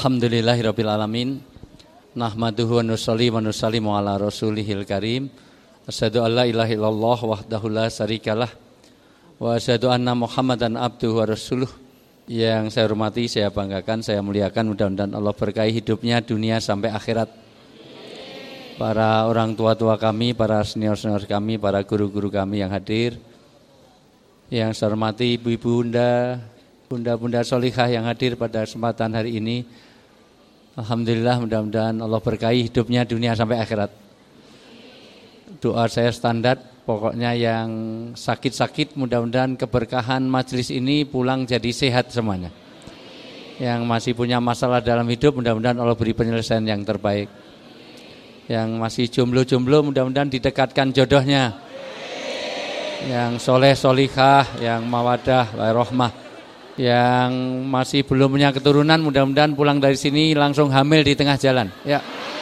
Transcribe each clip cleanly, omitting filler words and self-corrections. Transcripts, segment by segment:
Alhamdulillahirabbil alamin. Nahmaduhu wa nusalli wa nusallimu ala rasulihil karim. Asyhadu an la ilaha illallah wahdahu la syarikalah wa asyhadu anna Muhammadan abduhu wa rasuluh. Yang saya hormati, saya banggakan, saya muliakan, mudah-mudahan Allah berkahi hidupnya dunia sampai akhirat. Para orang tua-tua kami, para senior-senior kami, para guru-guru kami yang hadir. Yang saya hormati ibu-ibu, bunda-bunda solihah yang hadir pada kesempatan hari ini. Alhamdulillah, mudah-mudahan Allah berkahi hidupnya dunia sampai akhirat. Doa saya standar, pokoknya yang sakit-sakit mudah-mudahan keberkahan majelis ini pulang jadi sehat semuanya. Yang masih punya masalah dalam hidup mudah-mudahan Allah beri penyelesaian yang terbaik. Yang masih jomblo-jomblo mudah-mudahan didekatkan jodohnya. Yang soleh solihah, yang mawadah warahmah. Yang masih belum punya keturunan mudah-mudahan pulang dari sini langsung hamil di tengah jalan ya.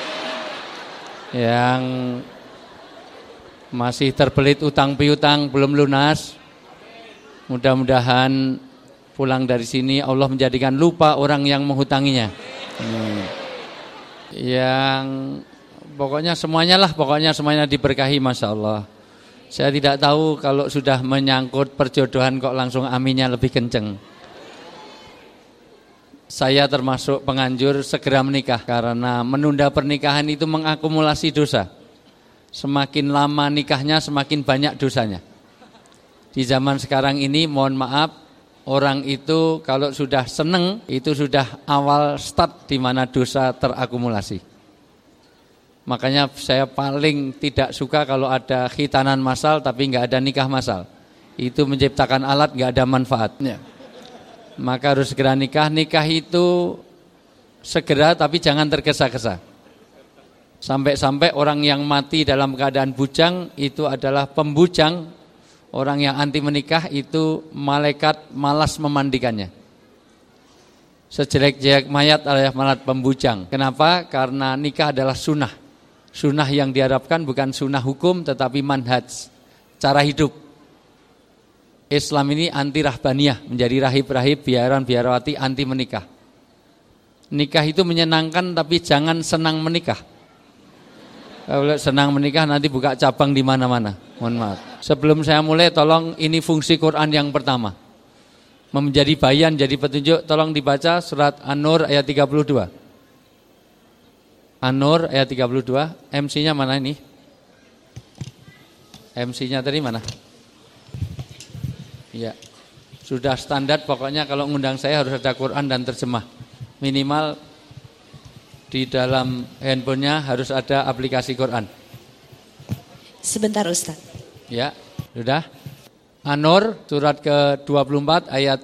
Yang masih terbelit utang piutang belum lunas, mudah-mudahan pulang dari sini Allah menjadikan lupa orang yang menghutanginya. Yang pokoknya semuanya diberkahi, Masya Allah. Saya tidak tahu kalau sudah menyangkut perjodohan kok langsung aminnya lebih kenceng. Saya termasuk penganjur segera menikah karena menunda pernikahan itu mengakumulasi dosa. Semakin lama nikahnya semakin banyak dosanya. Di zaman sekarang ini mohon maaf, orang itu kalau sudah seneng itu sudah awal start di mana dosa terakumulasi. Makanya saya paling tidak suka kalau ada khitanan massal tapi enggak ada nikah massal. Itu menciptakan alat enggak ada manfaatnya. Maka harus segera nikah. Nikah itu segera tapi jangan tergesa-gesa. Sampai-sampai orang yang mati dalam keadaan bujang itu adalah pembujang. Orang yang anti menikah itu malaikat malas memandikannya. Sejelek-jelek mayat adalah mayat pembujang. Kenapa? Karena nikah adalah sunnah. Sunnah yang diharapkan bukan sunnah hukum tetapi manhaj, cara hidup. Islam ini anti rahbaniyah, menjadi rahib-rahib, biaran-biarawati, anti menikah. Nikah itu menyenangkan tapi jangan senang menikah. Kalau senang menikah nanti buka cabang di mana-mana. Mohon maaf. Sebelum saya mulai tolong ini fungsi Quran yang pertama. Menjadi bayan, jadi petunjuk, tolong dibaca surat An-Nur ayat 32. An-Nur ayat 32, MC-nya mana ini? MC-nya tadi mana? Ya, sudah standar pokoknya kalau ngundang saya harus ada Quran dan terjemah. Minimal di dalam handphonenya harus ada aplikasi Quran. Sebentar Ustaz. Ya, sudah. An-Nur surat ke-24 ayat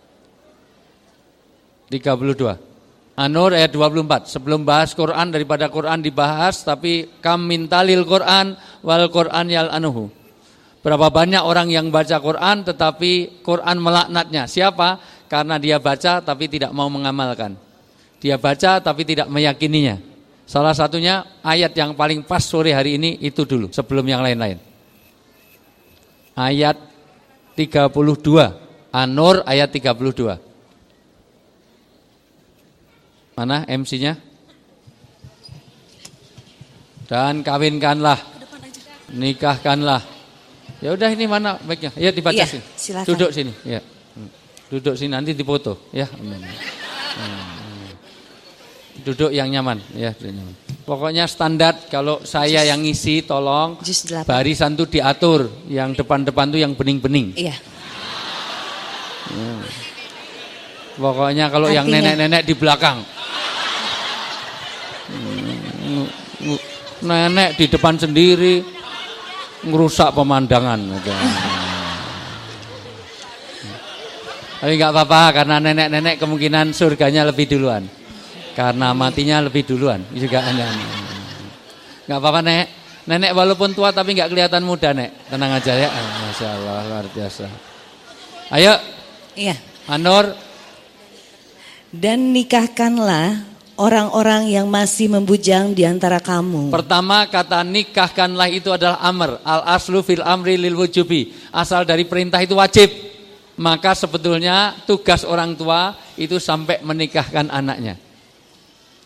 32. An-Nur ayat 24. Sebelum bahas Quran, daripada Quran dibahas, tapi kam mintalil Quran wal Quran yal anuhu. Berapa banyak orang yang baca Quran tetapi Quran melaknatnya. Siapa? Karena dia baca tapi tidak mau mengamalkan. Dia baca tapi tidak meyakininya. Salah satunya ayat yang paling pas sore hari ini itu dulu sebelum yang lain-lain. Ayat 32. An-Nur ayat 32. Mana MC-nya? Dan kawinkanlah, nikahkanlah. Ya udah ini mana baiknya? Ya dibaca sini. Silakan. Duduk sini. Ya. Duduk sini nanti difoto ya. Duduk yang nyaman ya, nyaman. Pokoknya standar kalau saya yang ngisi tolong barisan tuh diatur, yang depan-depan tuh yang bening-bening. Iya. Pokoknya kalau yang nenek-nenek di belakang. Nenek di depan sendiri ngerusak pemandangan. Tapi enggak apa-apa karena nenek-nenek kemungkinan surganya lebih duluan. Karena matinya lebih duluan juga. Enggak apa-apa Nek. Nenek walaupun tua tapi enggak kelihatan muda Nek. Tenang aja ya. Masya Allah luar biasa. Ayo. Iya. An-Nur. Dan nikahkanlah orang-orang yang masih membujang di antara kamu. Pertama kata nikahkanlah itu adalah amr. Al-aslu fil amri lil wujubi. Asal dari perintah itu wajib. Maka sebetulnya tugas orang tua itu sampai menikahkan anaknya.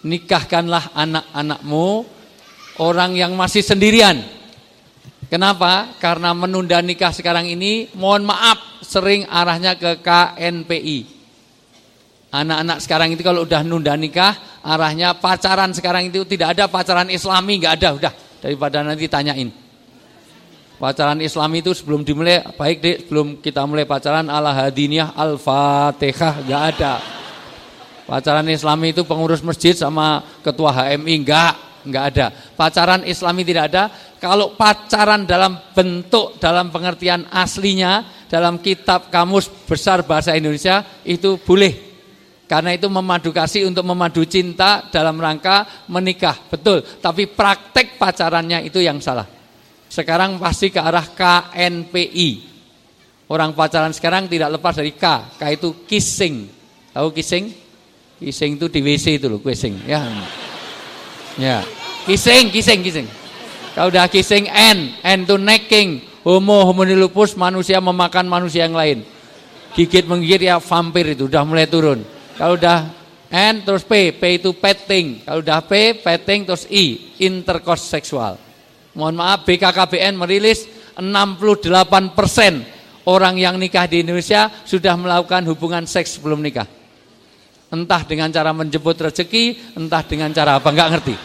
nikahkanlah anak-anakmu orang yang masih sendirian. Kenapa? Karena menunda nikah sekarang ini, mohon maaf, sering arahnya ke KNPI. Anak-anak sekarang itu kalau udah nunda nikah, arahnya pacaran sekarang itu tidak ada pacaran Islami, nggak ada, udah. Daripada nanti tanyain. Pacaran Islami itu sebelum dimulai, baik deh, sebelum kita mulai pacaran ala hadiniyah al-fatihah, nggak ada. Pacaran Islami itu pengurus masjid sama ketua HMI, enggak ada. Pacaran Islami tidak ada. Kalau pacaran dalam bentuk, dalam pengertian aslinya, dalam kitab Kamus Besar Bahasa Indonesia, itu boleh. Karena itu memadu kasih untuk memadu cinta dalam rangka menikah, betul. Tapi praktek pacarannya itu yang salah. Sekarang pasti ke arah KNPI. Orang pacaran sekarang tidak lepas dari K itu kissing. Tahu kissing? Kissing itu di WC itu loh, kissing ya. Ya. Kissing. Kalau udah kissing N itu necking, homonilupus, manusia memakan manusia yang lain. Gigit menggigit ya vampir itu udah mulai turun. Kalau udah N terus P itu petting. Kalau udah P petting terus I intercourse seksual. Mohon maaf, BKKBN merilis 68% orang yang nikah di Indonesia sudah melakukan hubungan seks sebelum nikah. Entah dengan cara menjemput rezeki, entah dengan cara apa, nggak ngerti.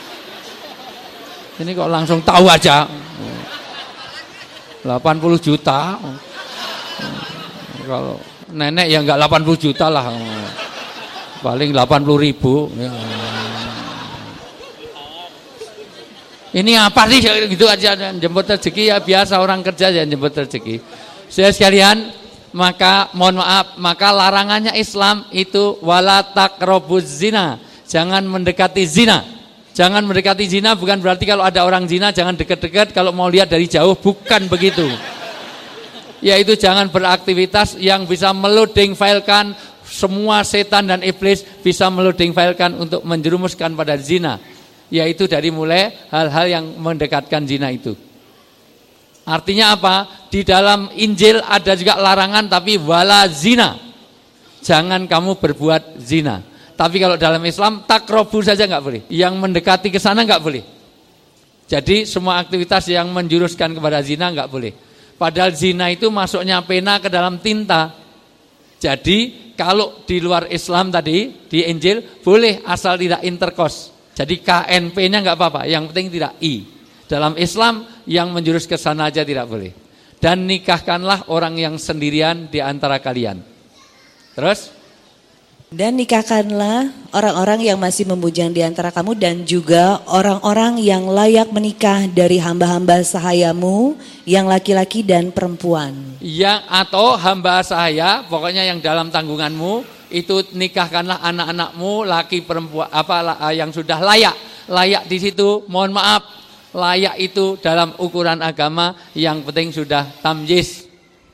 Ini kok langsung tahu aja. 80 juta. Kalau nenek ya nggak 80 juta lah. Paling 80 ribu. Ya. Ini apa sih gitu aja, jemput rezeki ya biasa orang kerja ya jemput rezeki. Saya sekalian, maka mohon maaf, maka larangannya Islam itu wala taqrabuz zina, jangan mendekati zina. Jangan mendekati zina bukan berarti kalau ada orang zina jangan dekat-dekat, kalau mau lihat dari jauh, bukan begitu. Yaitu jangan beraktivitas yang bisa meloading filekan, semua setan dan iblis bisa meloading filekan untuk menjerumuskan pada zina. Yaitu dari mulai hal-hal yang mendekatkan zina itu. Artinya apa? Di dalam Injil ada juga larangan tapi wala zina. Jangan kamu berbuat zina. Tapi kalau dalam Islam takrobu saja nggak boleh. Yang mendekati ke sana nggak boleh. Jadi semua aktivitas yang menjuruskan kepada zina nggak boleh. Padahal zina itu masuknya pena ke dalam tinta. Jadi kalau di luar Islam tadi di Injil boleh asal tidak intercourse. Jadi KNP-nya nggak apa-apa, yang penting tidak I. Dalam Islam yang menjurus ke sana aja tidak boleh. Dan nikahkanlah orang yang sendirian di antara kalian. Terus? Dan nikahkanlah orang-orang yang masih membujang di antara kamu dan juga orang-orang yang layak menikah dari hamba-hamba sahayamu yang laki-laki dan perempuan. Yang atau hamba sahaya, pokoknya yang dalam tanggunganmu. Itu nikahkanlah anak-anakmu laki perempuan yang sudah layak. Layak di situ mohon maaf, layak itu dalam ukuran agama yang penting sudah tamyiz.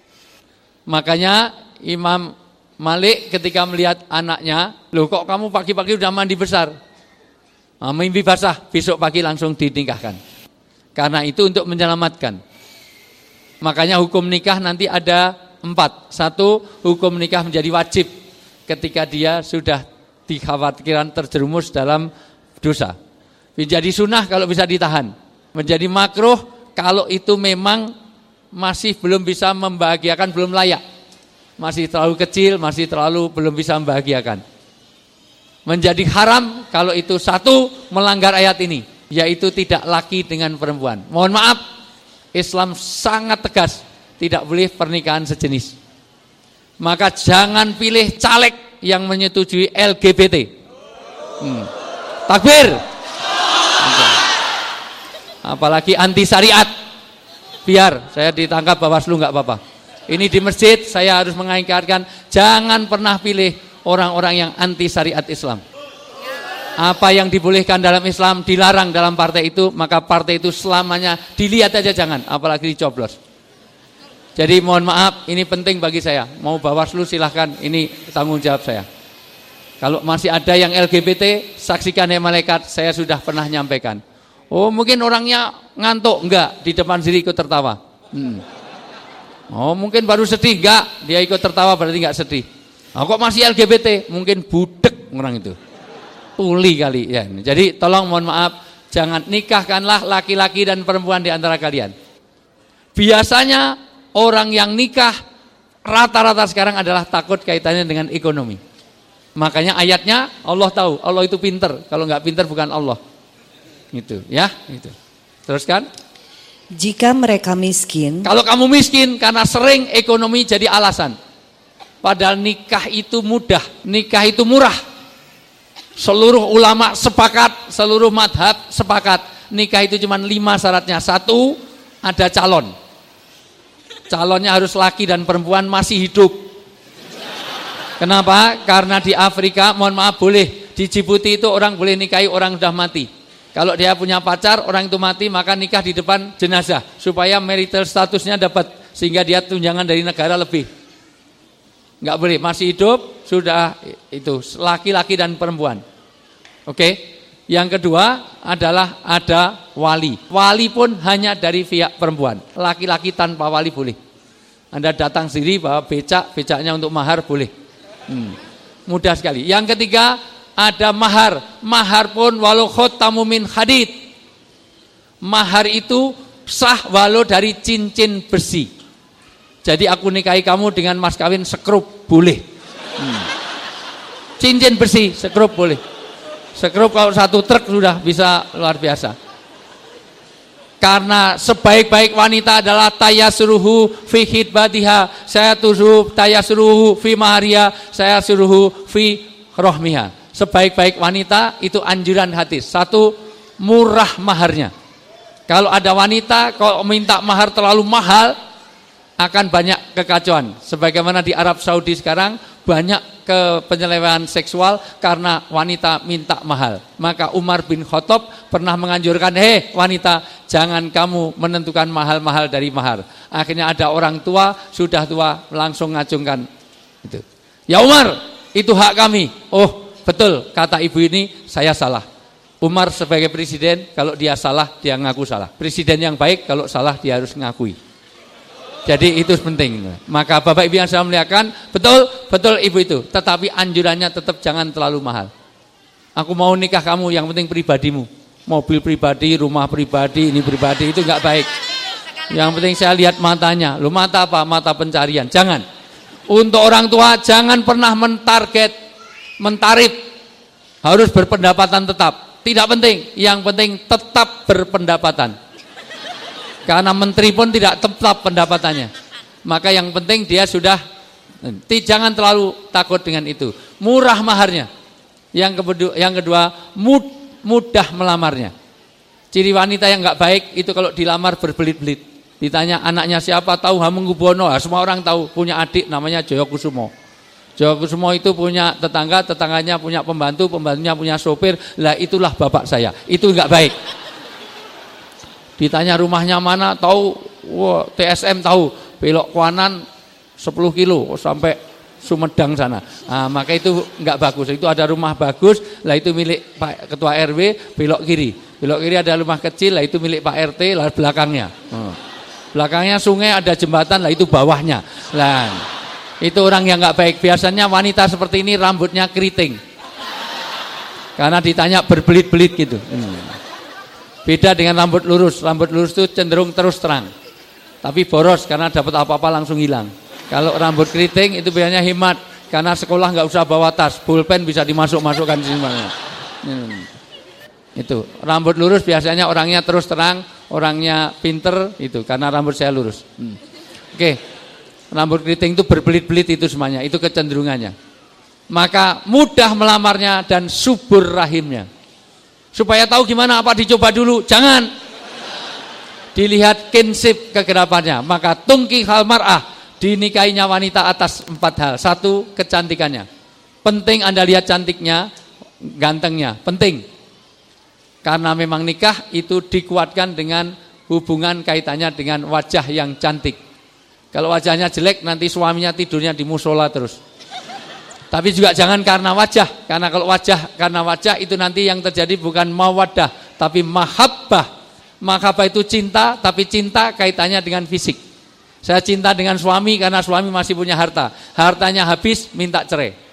Makanya Imam Malik ketika melihat anaknya, loh kok kamu pagi-pagi udah mandi besar? Mimpi basah, besok pagi langsung dinikahkan. Karena itu untuk menyelamatkan. Makanya hukum nikah nanti ada 4. 1, hukum nikah menjadi wajib ketika dia sudah dikhawatirkan terjerumus dalam dosa. Menjadi sunnah kalau bisa ditahan. Menjadi makruh kalau itu memang masih belum bisa membahagiakan, belum layak. Masih terlalu kecil, masih terlalu belum bisa membahagiakan. Menjadi haram kalau itu 1 melanggar ayat ini, yaitu tidak laki dengan perempuan. Mohon maaf, Islam sangat tegas, tidak boleh pernikahan sejenis. Maka jangan pilih caleg yang menyetujui LGBT. Takbir. Apalagi anti syariat. Biar saya ditangkap Bawaslu nggak apa-apa. Ini di masjid saya harus mengingatkan, jangan pernah pilih orang-orang yang anti syariat Islam. Apa yang dibolehkan dalam Islam dilarang dalam partai itu, maka partai itu selamanya dilihat aja jangan, apalagi dicoblos. Jadi mohon maaf, ini penting bagi saya. Mau Bawaslu silahkan, ini tanggung jawab saya. Kalau masih ada yang LGBT, saksikan ya malaikat, saya sudah pernah nyampaikan. Oh mungkin orangnya ngantuk, enggak, di depan sini ikut tertawa. Oh mungkin baru sedih, enggak, dia ikut tertawa berarti enggak sedih. Oh, kok masih LGBT? Mungkin budek orang itu. tuli kalian. Jadi tolong mohon maaf, jangan nikahkanlah laki-laki dan perempuan di antara kalian. Biasanya orang yang nikah rata-rata sekarang adalah takut kaitannya dengan ekonomi. Makanya ayatnya Allah tahu, Allah itu pinter. Kalau nggak pinter bukan Allah. Gitu ya, gitu. Teruskan. Jika mereka miskin. Kalau kamu miskin karena sering ekonomi jadi alasan. Padahal nikah itu mudah, nikah itu murah. Seluruh ulama sepakat, seluruh madhab sepakat. Nikah itu cuma 5 syaratnya. 1, ada calon. Calonnya harus laki dan perempuan masih hidup. Kenapa? Karena di Afrika, mohon maaf boleh. Di Djibouti itu orang boleh nikahi orang sudah mati. Kalau dia punya pacar, orang itu mati, maka nikah di depan jenazah. Supaya marital statusnya dapat. Sehingga dia tunjangan dari negara lebih. Enggak boleh, masih hidup, sudah itu. Laki-laki dan perempuan. Oke. Yang kedua adalah ada wali. Wali pun hanya dari pihak perempuan. Laki-laki tanpa wali boleh. Anda datang sendiri bawa becak, becaknya untuk mahar boleh. Mudah sekali. Yang ketiga ada mahar. Mahar pun walau khotamu min hadid. Mahar itu sah walau dari cincin besi. Jadi aku nikahi kamu dengan mas kawin sekrup boleh. Cincin besi sekrup boleh. Sekrup kalau 1 truk sudah bisa luar biasa. Karena sebaik-baik wanita adalah tayasuruhu fi khidbatiha, saya suruh tayasuruhu fi mahariha, saya suruhu fi rohmiha. Sebaik-baik wanita itu anjuran hadis. 1, murah maharnya. Kalau ada wanita kalau minta mahar terlalu mahal akan banyak kekacauan. Sebagaimana di Arab Saudi sekarang banyak penyelewengan seksual karena wanita minta mahal. Maka Umar bin Khattab pernah menganjurkan, hei wanita, jangan kamu menentukan mahal-mahal dari mahar. Akhirnya ada orang tua, sudah tua, langsung ngacungkan itu. Ya Umar, itu hak kami. Oh betul, kata ibu ini, saya salah. Umar sebagai presiden, kalau dia salah, dia ngaku salah. Presiden yang baik, kalau salah dia harus ngakui. Jadi itu penting. Maka Bapak Ibu yang saya muliakan, betul ibu itu. Tetapi anjurannya tetap jangan terlalu mahal. Aku mau nikah kamu, yang penting pribadimu. Mobil pribadi, rumah pribadi, ini pribadi, itu enggak baik. Yang penting saya lihat matanya. Loh mata apa? Mata pencarian. Jangan. Untuk orang tua jangan pernah mentarif. Harus berpendapatan tetap. Tidak penting. Yang penting tetap berpendapatan. Karena menteri pun tidak tetap pendapatannya. Maka yang penting dia sudah, jangan terlalu takut dengan itu. Murah maharnya. Yang kedua mudah melamarnya. Ciri wanita yang enggak baik itu kalau dilamar berbelit-belit. Ditanya anaknya siapa, tahu Hamengkubuwono. Semua orang tahu, punya adik namanya Joyokusumo. Joyokusumo itu punya tetangga, tetangganya punya pembantu, pembantunya punya sopir. Lah itulah bapak saya. Itu enggak baik. Ditanya rumahnya mana, tahu, wah, TSM tahu, belok kanan 10 kilo sampai Sumedang sana. Nah, maka itu enggak bagus. Itu ada rumah bagus, lah itu milik Pak Ketua RW, belok kiri. Belok kiri ada rumah kecil, lah itu milik Pak RT, lah belakangnya. Belakangnya sungai, ada jembatan, lah itu bawahnya. Lah, itu orang yang enggak baik. Biasanya wanita seperti ini rambutnya keriting. Karena ditanya berbelit-belit gitu. Beda dengan rambut lurus. Rambut lurus itu cenderung terus terang. Tapi boros karena dapat apa-apa langsung hilang. Kalau rambut keriting itu biasanya hemat. Karena sekolah nggak usah bawa tas. Pulpen bisa dimasukkan di mana. Itu. Rambut lurus biasanya orangnya terus terang. Orangnya pinter. Itu. Karena rambut saya lurus. Oke. Rambut keriting itu berbelit-belit itu semuanya. Itu kecenderungannya. Maka mudah melamarnya dan subur rahimnya. Supaya tahu gimana, apa dicoba dulu? Jangan. Dilihat kinsip kekerapannya. Maka tungki hal mar'ah, dinikahinya wanita atas 4 hal. 1, kecantikannya. Penting Anda lihat cantiknya, gantengnya. Penting. Karena memang nikah itu dikuatkan dengan hubungan kaitannya dengan wajah yang cantik. Kalau wajahnya jelek, nanti suaminya tidurnya di musola terus. Tapi juga jangan karena wajah. Karena kalau karena wajah itu nanti yang terjadi bukan mawaddah, tapi mahabbah. Mahabbah itu cinta, tapi cinta kaitannya dengan fisik. Saya cinta dengan suami karena suami masih punya harta. Hartanya habis, minta cerai.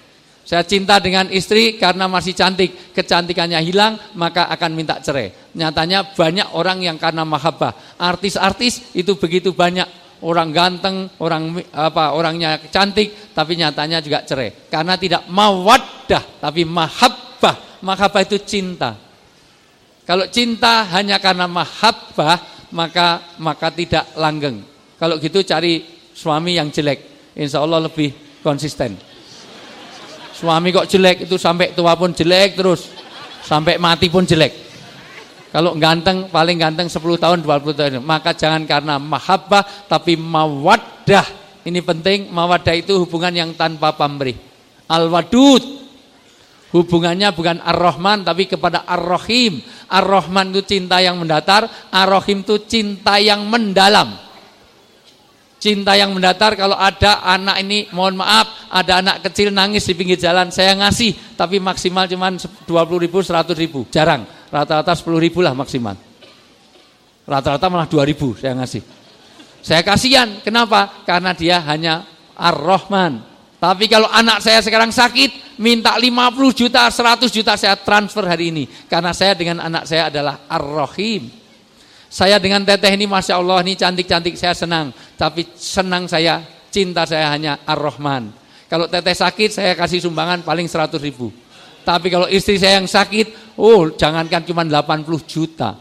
Saya cinta dengan istri karena masih cantik, kecantikannya hilang maka akan minta cerai. Nyatanya banyak orang yang karena mahabbah. Artis-artis itu begitu banyak, orang ganteng, orangnya cantik tapi nyatanya juga cerai. Karena tidak mawaddah tapi mahabbah. Mahabbah itu cinta. Kalau cinta hanya karena mahabbah maka tidak langgeng. Kalau gitu cari suami yang jelek, insya Allah lebih konsisten. Suami kok jelek itu sampai tua pun jelek terus, sampai mati pun jelek. Kalau ganteng paling ganteng 10 tahun 20 tahun. Maka jangan karena mahabbah tapi mawaddah. Ini penting, mawaddah itu hubungan yang tanpa pamrih. Al-wadud hubungannya bukan Ar-Rahman tapi kepada Ar-Rahim. Ar-Rahman itu cinta yang mendatar, Ar-Rahim itu cinta yang mendalam. Cinta yang mendatar kalau ada anak ini, mohon maaf, ada anak kecil nangis di pinggir jalan, saya ngasih, tapi maksimal cuma 20.000, 100.000, jarang, rata-rata 10.000 lah maksimal. Rata-rata malah 2.000 saya ngasih. Saya kasihan, kenapa? Karena dia hanya Ar-Rahman. Tapi kalau anak saya sekarang sakit, minta 50 juta, 100 juta saya transfer hari ini. Karena saya dengan anak saya adalah Ar-Rahim. Saya dengan teteh ini Masya Allah ini cantik-cantik, saya senang. Tapi senang saya, cinta saya hanya Ar-Rahman. Kalau teteh sakit saya kasih sumbangan paling 100.000. Tapi kalau istri saya yang sakit, jangankan cuma 80 juta.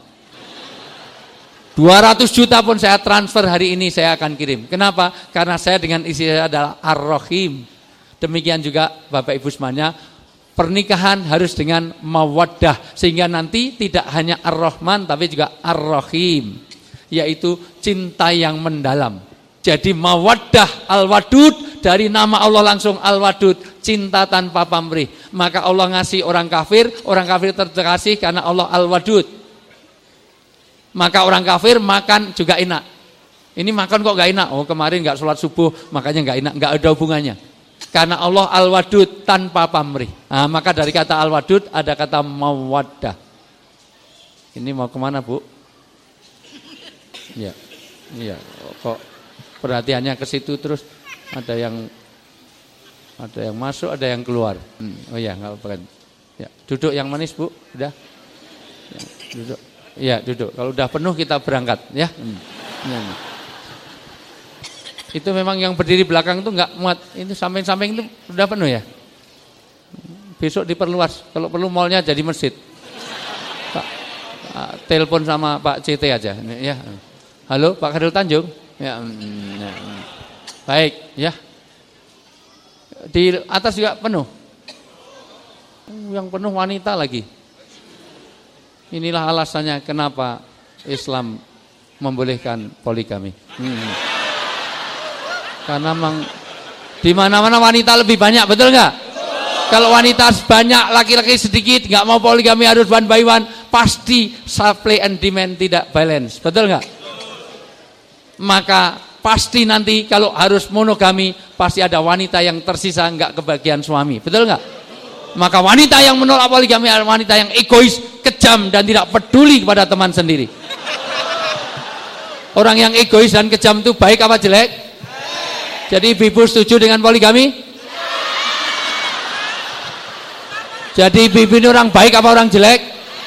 200 juta pun saya transfer hari ini saya akan kirim. Kenapa? Karena saya dengan istri saya adalah Ar-Rahim. Demikian juga Bapak Ibu semuanya, pernikahan harus dengan mawaddah sehingga nanti tidak hanya Ar-Rahman tapi juga Ar-Rahim, yaitu cinta yang mendalam. Jadi mawaddah al-wadud dari nama Allah langsung al-wadud, cinta tanpa pamrih. Maka Allah ngasih orang kafir terkasih karena Allah al-wadud. Maka orang kafir makan juga enak. Ini makan kok gak enak? Kemarin gak sholat subuh makanya gak enak, gak ada hubungannya. Karena Allah al-wadud tanpa pamrih. Nah, maka dari kata al-wadud ada kata mawaddah. Ini mau kemana Bu? Iya, kok perhatiannya ke situ terus ada yang masuk, ada yang keluar. Oh ya, nggak apa-apa. Ya, duduk yang manis Bu, udah. Ya, duduk. Iya, duduk. Kalau udah penuh kita berangkat, ya. Itu memang yang berdiri belakang itu nggak muat. Itu samping-samping itu udah penuh ya. Besok diperluas. Kalau perlu mallnya jadi masjid. Telepon sama Pak CT aja. Ya. Halo Pak Khairul Tanjung. Ya. Baik ya. Di atas juga penuh. Yang penuh wanita lagi. Inilah alasannya kenapa Islam membolehkan poligami. Karena memang di mana-mana wanita lebih banyak, betul nggak? Kalau wanita banyak, laki-laki sedikit, nggak mau poligami harus one by one, pasti supply and demand tidak balance, betul nggak? Maka pasti nanti kalau harus monogami, pasti ada wanita yang tersisa nggak kebagian suami, betul nggak? Maka wanita yang menolak poligami adalah wanita yang egois, kejam dan tidak peduli kepada teman sendiri. Orang yang egois dan kejam itu baik apa jelek? Jadi ibu-ibu setuju dengan poligami? Jadi ibu-ibu ini orang baik apa orang jelek?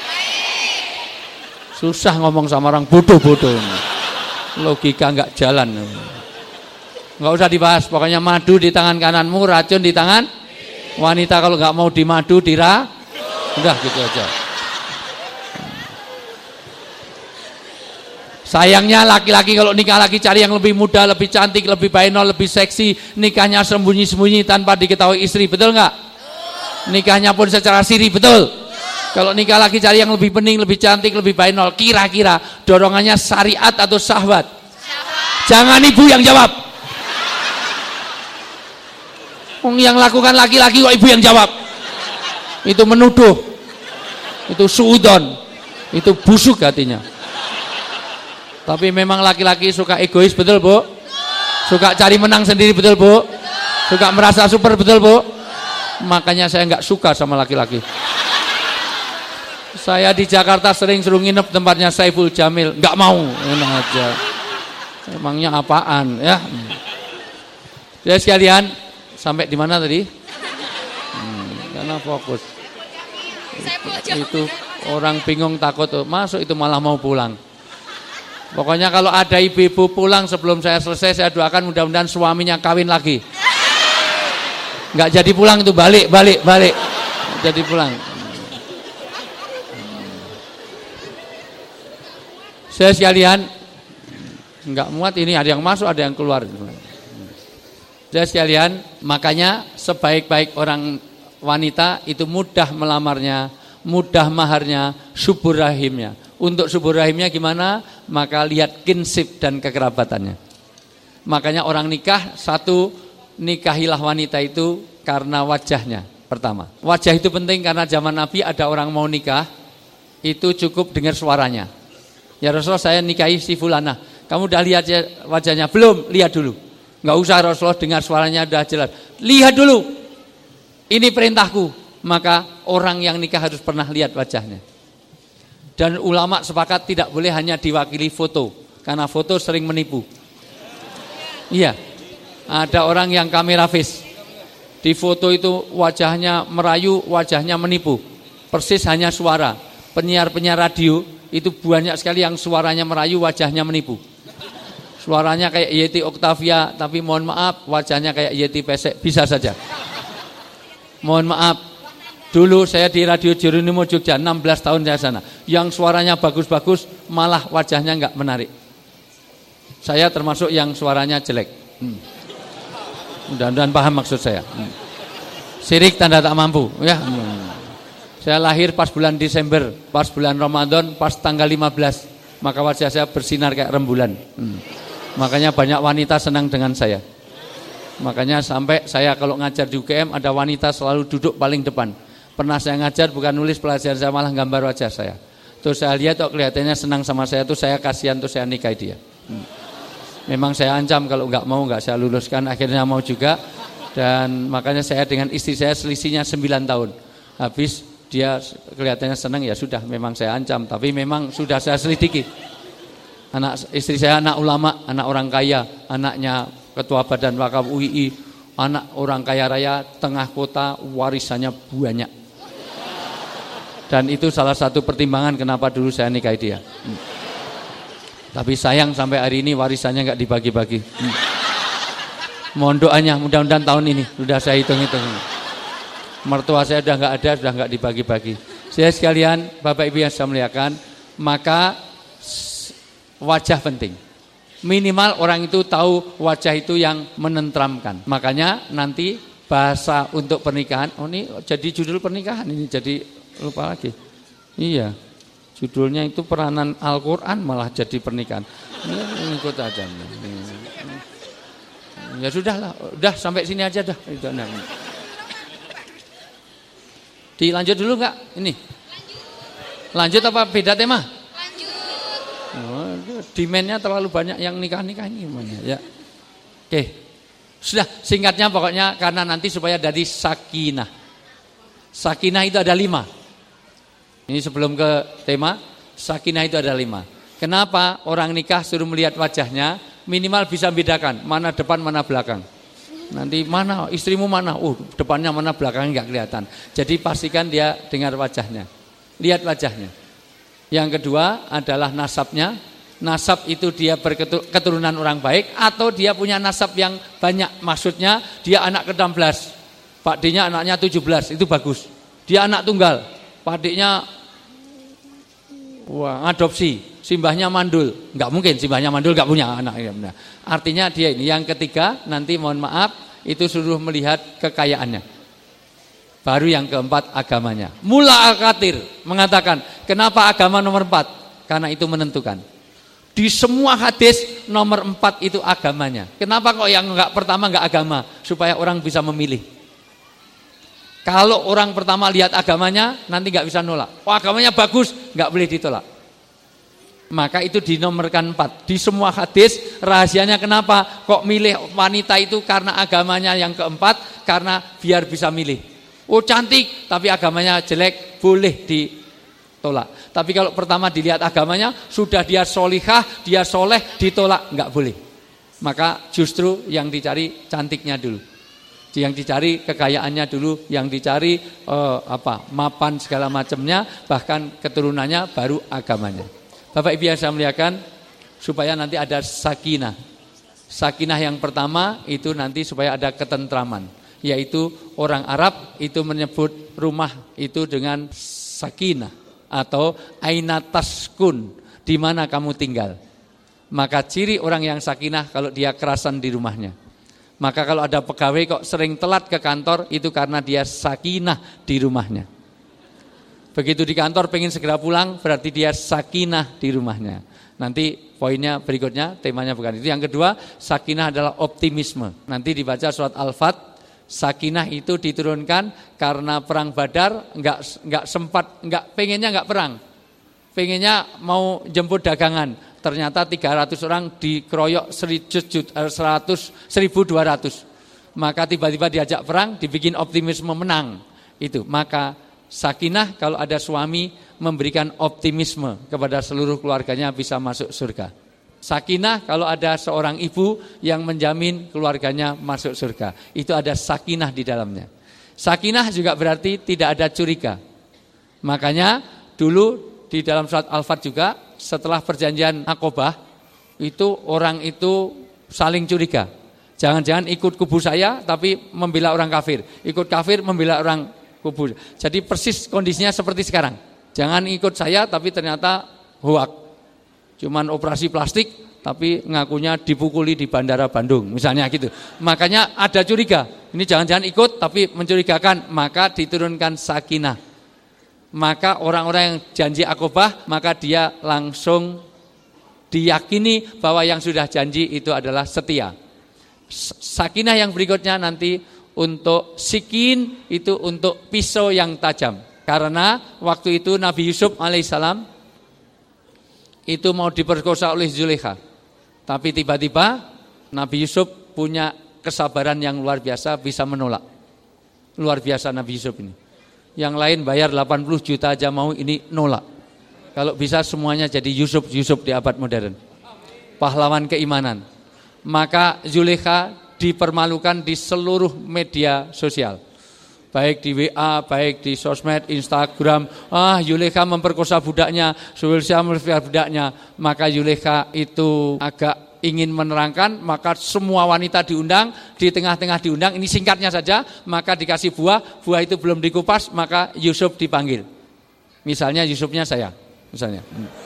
Susah ngomong sama orang bodoh-bodoh. Logika nggak jalan. Nggak usah dibahas. Pokoknya madu di tangan kananmu, racun di tangan wanita. Kalau nggak mau dimadu, udah gitu aja. Sayangnya laki-laki kalau nikah lagi cari yang lebih muda, lebih cantik, lebih bainol, lebih seksi. Nikahnya sembunyi-sembunyi tanpa diketahui istri, betul nggak? Nikahnya pun secara siri, betul? Kalau nikah lagi cari yang lebih bening, lebih cantik, lebih bainol, kira-kira dorongannya syariat atau syahwat? Jangan ibu yang jawab. Yang lakukan laki-laki kok ibu yang jawab? Itu menuduh, itu suudon, itu busuk hatinya. Tapi memang laki-laki suka egois, betul Bu? Suka cari menang sendiri, betul Bu? Suka merasa super, betul Bu? Makanya saya nggak suka sama laki-laki. Saya di Jakarta sering suruh nginep tempatnya Saiful Jamil, nggak mau, enak aja. Emangnya apaan ya? Jadi sekalian, sampai di mana tadi? fokus. Itu orang bingung takut masuk itu malah mau pulang. Pokoknya kalau ada ibu-ibu pulang sebelum saya selesai, saya doakan mudah-mudahan suaminya kawin lagi. Enggak jadi pulang itu balik. Jadi pulang. Saya sekalian enggak muat ini, ada yang masuk, ada yang keluar. Saya sekalian, makanya sebaik-baik orang wanita itu mudah melamarnya, mudah maharnya, subur rahimnya. Untuk subur rahimnya gimana? Maka lihat kinsip dan kekerabatannya. Makanya orang nikah, satu, nikahilah wanita itu karena wajahnya. Pertama, wajah itu penting karena zaman Nabi ada orang mau nikah, itu cukup dengar suaranya. Ya Rasulullah, saya nikahi si Fulana, kamu udah lihat wajahnya? Belum, lihat dulu. Enggak usah Rasulullah dengar suaranya udah jelas. Lihat dulu, ini perintahku. Maka orang yang nikah harus pernah lihat wajahnya. Dan ulama sepakat tidak boleh hanya diwakili foto, karena foto sering menipu. Iya, ada orang yang kamera face, di foto itu wajahnya merayu, wajahnya menipu. Persis hanya suara. Penyiar-penyiar radio itu banyak sekali yang suaranya merayu, wajahnya menipu. Suaranya kayak Yeti Octavia, tapi mohon maaf wajahnya kayak Yeti Pesek, bisa saja. Mohon maaf. Dulu saya di Radio Jeronimo Jogja 16 tahun saya sana. Yang suaranya bagus-bagus malah wajahnya enggak menarik. Saya termasuk yang suaranya jelek. Mudah-mudahan paham maksud saya. Sirik tanda tak mampu, ya. Saya lahir pas bulan Desember, pas bulan Ramadan, pas tanggal 15. Maka wajah saya bersinar kayak rembulan. Makanya banyak wanita senang dengan saya. Makanya sampai saya kalau ngajar di UGM ada wanita selalu duduk paling depan. Pernah saya ngajar bukan nulis pelajaran, saya malah gambar wajah saya. Terus saya lihat kok kelihatannya senang sama saya, tuh saya kasihan, tuh saya nikahi dia. Memang saya ancam kalau enggak mau enggak saya luluskan, akhirnya mau juga. Dan makanya saya dengan istri saya selisihnya 9 tahun. Habis dia kelihatannya senang, ya sudah, memang saya ancam, tapi memang sudah saya selidiki. Istri saya anak ulama, anak orang kaya, anaknya ketua badan wakaf UII, anak orang kaya raya, tengah kota, warisannya banyak. Dan itu salah satu pertimbangan kenapa dulu saya nikahi dia. Tapi sayang sampai hari ini warisannya enggak dibagi-bagi. Mohon doanya, mudah-mudahan tahun ini sudah saya hitung-hitung. Mertua saya sudah enggak ada, sudah enggak dibagi-bagi. Saya sekalian, Bapak Ibu yang saya muliakan, maka wajah penting. Minimal orang itu tahu wajah itu yang menenteramkan. Makanya nanti bahasa untuk pernikahan, oh ini jadi judul pernikahan, ini jadi lupa lagi. Iya, judulnya itu peranan Al-Quran malah jadi pernikahan. Ini ikut aja. Ya sudahlah, udah sampai sini aja dah. Dilanjut dulu enggak? Ini. Lanjut apa beda tema? Demandnya terlalu banyak yang nikah-nikah ini gimana ya. Oke, sudah singkatnya pokoknya karena nanti supaya dari sakinah. Sakinah itu ada 5. Ini sebelum ke tema, sakinah itu ada 5. Kenapa orang nikah suruh melihat wajahnya, minimal bisa bedakan mana depan mana belakang. Nanti mana istrimu mana, depannya mana belakangnya enggak kelihatan. Jadi pastikan dia dengar wajahnya, lihat wajahnya. Yang kedua adalah nasabnya. Nasab itu dia berketurunan orang baik atau dia punya nasab yang banyak. Maksudnya dia anak ke-16, Pak D-nya anaknya 17, itu bagus. Dia anak tunggal, Pak D-nya adopsi, simbahnya mandul. Enggak mungkin simbahnya mandul enggak punya anak. Artinya dia ini. Yang ketiga nanti mohon maaf itu suruh melihat kekayaannya. Baru yang keempat agamanya. Mula Al-Kathir mengatakan, kenapa agama nomor 4? Karena itu menentukan. Di semua hadis nomor 4 itu agamanya. Kenapa kok yang pertama enggak agama? Supaya orang bisa memilih. Kalau orang pertama lihat agamanya nanti enggak bisa nolak. Agamanya bagus, enggak boleh ditolak. Maka itu dinomorkan 4. Di semua hadis rahasianya kenapa kok milih wanita itu karena agamanya yang keempat, karena biar bisa milih. Cantik tapi agamanya jelek, boleh ditolak. Tapi kalau pertama dilihat agamanya, sudah dia solihah, dia soleh, ditolak, enggak boleh. Maka justru yang dicari cantiknya dulu. Yang dicari kekayaannya dulu, yang dicari mapan segala macamnya, bahkan keturunannya, baru agamanya. Bapak Ibu yang saya muliakan, supaya nanti ada sakinah. Sakinah yang pertama itu nanti supaya ada ketentraman, yaitu orang Arab itu menyebut rumah itu dengan sakinah atau aina taskun, di mana kamu tinggal. Maka ciri orang yang sakinah kalau dia kerasan di rumahnya. Maka kalau ada pegawai kok sering telat ke kantor, itu karena dia sakinah di rumahnya. Begitu di kantor pengen segera pulang, berarti dia sakinah di rumahnya. Nanti poinnya berikutnya, temanya bukan itu. Yang kedua, sakinah adalah optimisme. Nanti dibaca surat Al-Fat, sakinah itu diturunkan karena perang Badar, enggak sempat, pengennya enggak perang. Pengennya mau jemput dagangan. Ternyata 300 orang dikeroyok 1.200. Maka tiba-tiba diajak perang, dibikin optimisme menang. Itu. Maka sakinah kalau ada suami memberikan optimisme kepada seluruh keluarganya bisa masuk surga. Sakinah kalau ada seorang ibu yang menjamin keluarganya masuk surga. Itu ada sakinah di dalamnya. Sakinah juga berarti tidak ada curiga. Makanya dulu di dalam surat Al-Fat juga, setelah perjanjian Aqobah, itu orang itu saling curiga. Jangan-jangan ikut kubu saya tapi membela orang kafir, ikut kafir membela orang kubu. Jadi persis kondisinya seperti sekarang. Jangan ikut saya tapi ternyata hoak. Cuman operasi plastik tapi ngakunya dipukuli di Bandara Bandung, misalnya gitu. Makanya ada curiga. Ini jangan-jangan ikut tapi mencurigakan, maka diturunkan sakinah. Maka orang-orang yang janji Aqobah, maka dia langsung diyakini bahwa yang sudah janji itu adalah setia. Sakinah yang berikutnya nanti untuk sikin, itu untuk pisau yang tajam. Karena waktu itu Nabi Yusuf alaihissalam itu mau diperkosa oleh Zulaikha. Tapi tiba-tiba Nabi Yusuf punya kesabaran yang luar biasa, bisa menolak. Luar biasa Nabi Yusuf ini. Yang lain bayar 80 juta aja mau, ini nolak. Kalau bisa semuanya jadi Yusuf di abad modern. Pahlawan keimanan. Maka Zulaikha dipermalukan di seluruh media sosial. Baik di WA, baik di sosmed, Instagram. Zulaikha memperkosa budaknya, Zulaikha memperkosa budaknya. Maka Zulaikha itu agak ingin menerangkan, maka semua wanita diundang, di tengah-tengah diundang, ini singkatnya saja, maka dikasih buah itu belum dikupas, maka Yusuf dipanggil. Misalnya Yusufnya saya, misalnya.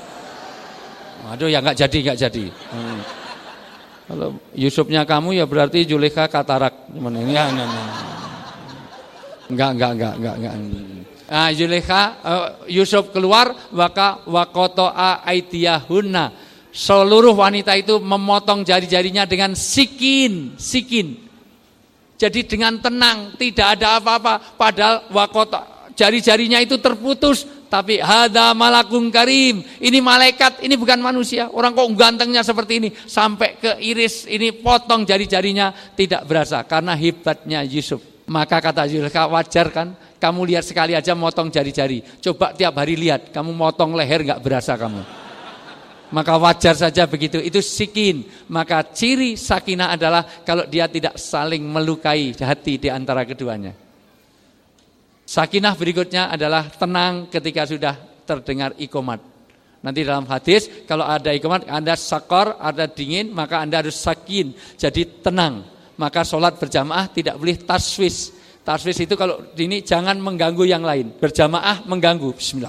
Aduh ya enggak jadi. Kalau Yusufnya kamu ya berarti Zulaikha katarak. Ini ya, enggak. Zulaikha, Yusuf keluar, waqata'a aydiyahunna. Seluruh wanita itu memotong jari-jarinya dengan sikin. Jadi dengan tenang, tidak ada apa-apa. Padahal jari-jarinya itu terputus. Tapi hadza malakun karim. Ini malaikat, ini bukan manusia. Orang kok gantengnya seperti ini. Sampai ke iris ini potong jari-jarinya, tidak berasa. Karena hebatnya Yusuf. Maka kata Zulaikha, wajar kan? Kamu lihat sekali aja motong jari-jari. Coba tiap hari lihat, kamu motong leher gak berasa kamu. Maka wajar saja begitu, itu sikin. Maka ciri sakinah adalah kalau dia tidak saling melukai hati di antara keduanya. Sakinah berikutnya adalah tenang ketika sudah terdengar iqomat. Nanti dalam hadis kalau ada iqomat, Anda sakor, ada dingin, maka Anda harus sakin. Jadi tenang. Maka sholat berjamaah tidak boleh taswis. Taswis itu kalau ini jangan mengganggu yang lain. Berjamaah mengganggu.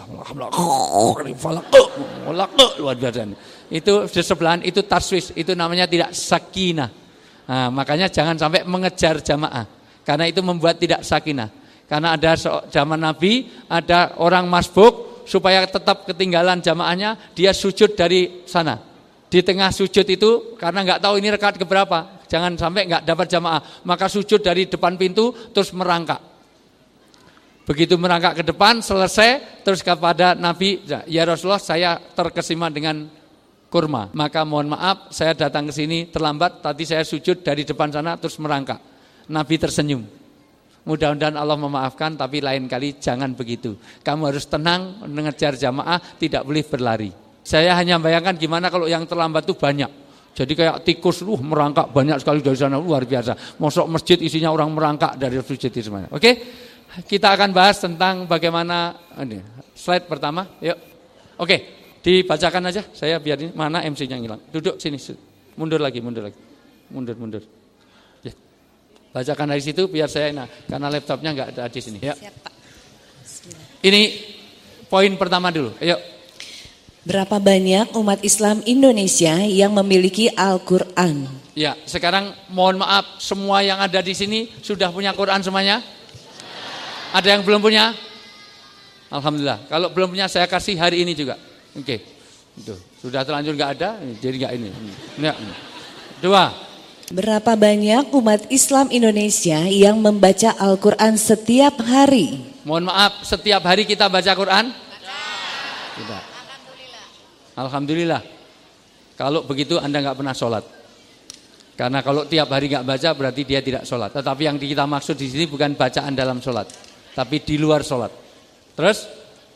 Bismillahirrahmanirrahim. Itu di sebelahan itu taswis. Itu namanya tidak sakinah. Nah, makanya jangan sampai mengejar jamaah. Karena itu membuat tidak sakinah. Karena ada zaman Nabi, ada orang masbuk, supaya tetap ketinggalan jamaahnya, dia sujud dari sana. Di tengah sujud itu, karena nggak tahu ini rakaat keberapa, jangan sampai nggak dapat jamaah, maka sujud dari depan pintu, terus merangkak. Begitu merangkak ke depan, selesai, terus kepada Nabi, ya Rasulullah, saya terkesima dengan kurma, maka mohon maaf, saya datang ke sini terlambat, tadi saya sujud dari depan sana, terus merangkak. Nabi tersenyum. Mudah-mudahan Allah memaafkan, tapi lain kali jangan begitu. Kamu harus tenang, mengejar jamaah, tidak boleh berlari. Saya hanya bayangkan gimana kalau yang terlambat itu banyak. Jadi kayak tikus merangkak banyak sekali dari sana, luar biasa. Mosok masjid isinya orang merangkak dari masjid itu semuanya. Oke? Kita akan bahas tentang bagaimana ini. Slide pertama, yuk. Oke, dibacakan aja. Saya biar ini mana MC-nya hilang. Duduk sini. Mundur lagi. Mundur. Ya. Bacakan dari situ biar saya karena laptopnya enggak ada di sini. Ya. Siap, Pak. Ini poin pertama dulu. Ayo. Berapa banyak umat Islam Indonesia yang memiliki Al-Quran? Ya, sekarang mohon maaf, semua yang ada di sini sudah punya Quran semuanya? Ada yang belum punya? Alhamdulillah. Kalau belum punya saya kasih hari ini juga. Oke. Itu sudah terlanjur nggak ada, jadi nggak ini. Ya. 2. Berapa banyak umat Islam Indonesia yang membaca Al-Quran setiap hari? Mohon maaf, setiap hari kita baca Quran? Tidak. Alhamdulillah. Kalau begitu Anda nggak pernah sholat. Karena kalau tiap hari nggak baca berarti dia tidak sholat. Tetapi yang kita maksud di sini bukan bacaan dalam sholat, tapi di luar sholat. Terus?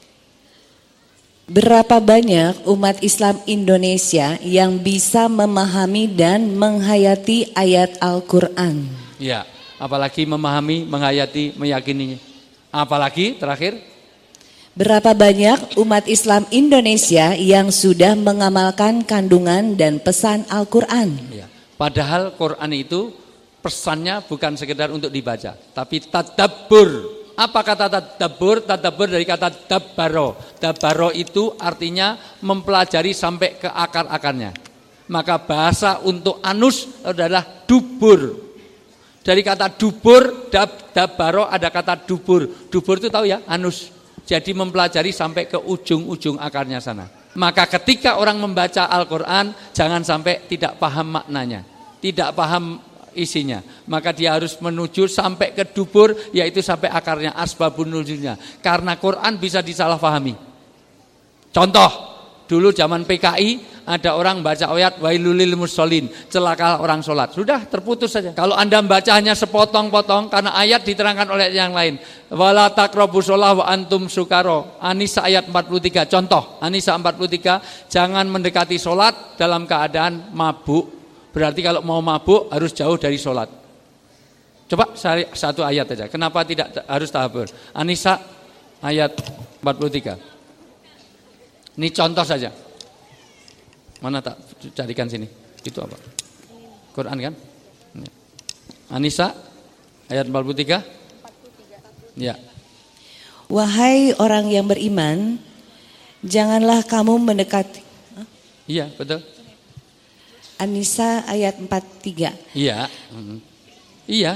Berapa banyak umat Islam Indonesia yang bisa memahami dan menghayati ayat Al-Quran? Ya, apalagi memahami, menghayati, meyakininya. Apalagi terakhir? Berapa banyak umat Islam Indonesia yang sudah mengamalkan kandungan dan pesan Al-Quran? Ya, padahal Quran itu pesannya bukan sekedar untuk dibaca, tapi tadabbur. Apa kata tadabbur? Tadabbur dari kata dabbaro. Dabbaro itu artinya mempelajari sampai ke akar-akarnya. Maka bahasa untuk anus adalah dubur. Dari kata dubur, dabbaro ada kata dubur. Dubur itu tahu ya, anus. Jadi mempelajari sampai ke ujung-ujung akarnya sana. Maka ketika orang membaca Al-Quran, jangan sampai tidak paham maknanya, tidak paham isinya. Maka dia harus menuju sampai ke dubur, yaitu sampai akarnya, asbabun nuzulnya. Karena Quran bisa disalahpahami. Contoh, dulu zaman PKI ada orang baca ayat wailulil musholin, celaka orang sholat. Sudah terputus saja. Kalau Anda membaca hanya sepotong-potong karena ayat diterangkan oleh yang lain. Wala taqrabus shalah wa antum sukaro. An-Nisa ayat 43. Contoh, An-Nisa 43, jangan mendekati sholat dalam keadaan mabuk. Berarti kalau mau mabuk harus jauh dari sholat. Coba satu ayat saja. Kenapa tidak harus tahabur? An-Nisa ayat 43. Ini contoh saja. Mana tak carikan sini? Itu apa? Quran kan? An-Nisa ayat 43. Ya. Wahai orang yang beriman, janganlah kamu mendekati. Iya, betul. An-Nisa ayat 43. Iya. Iya.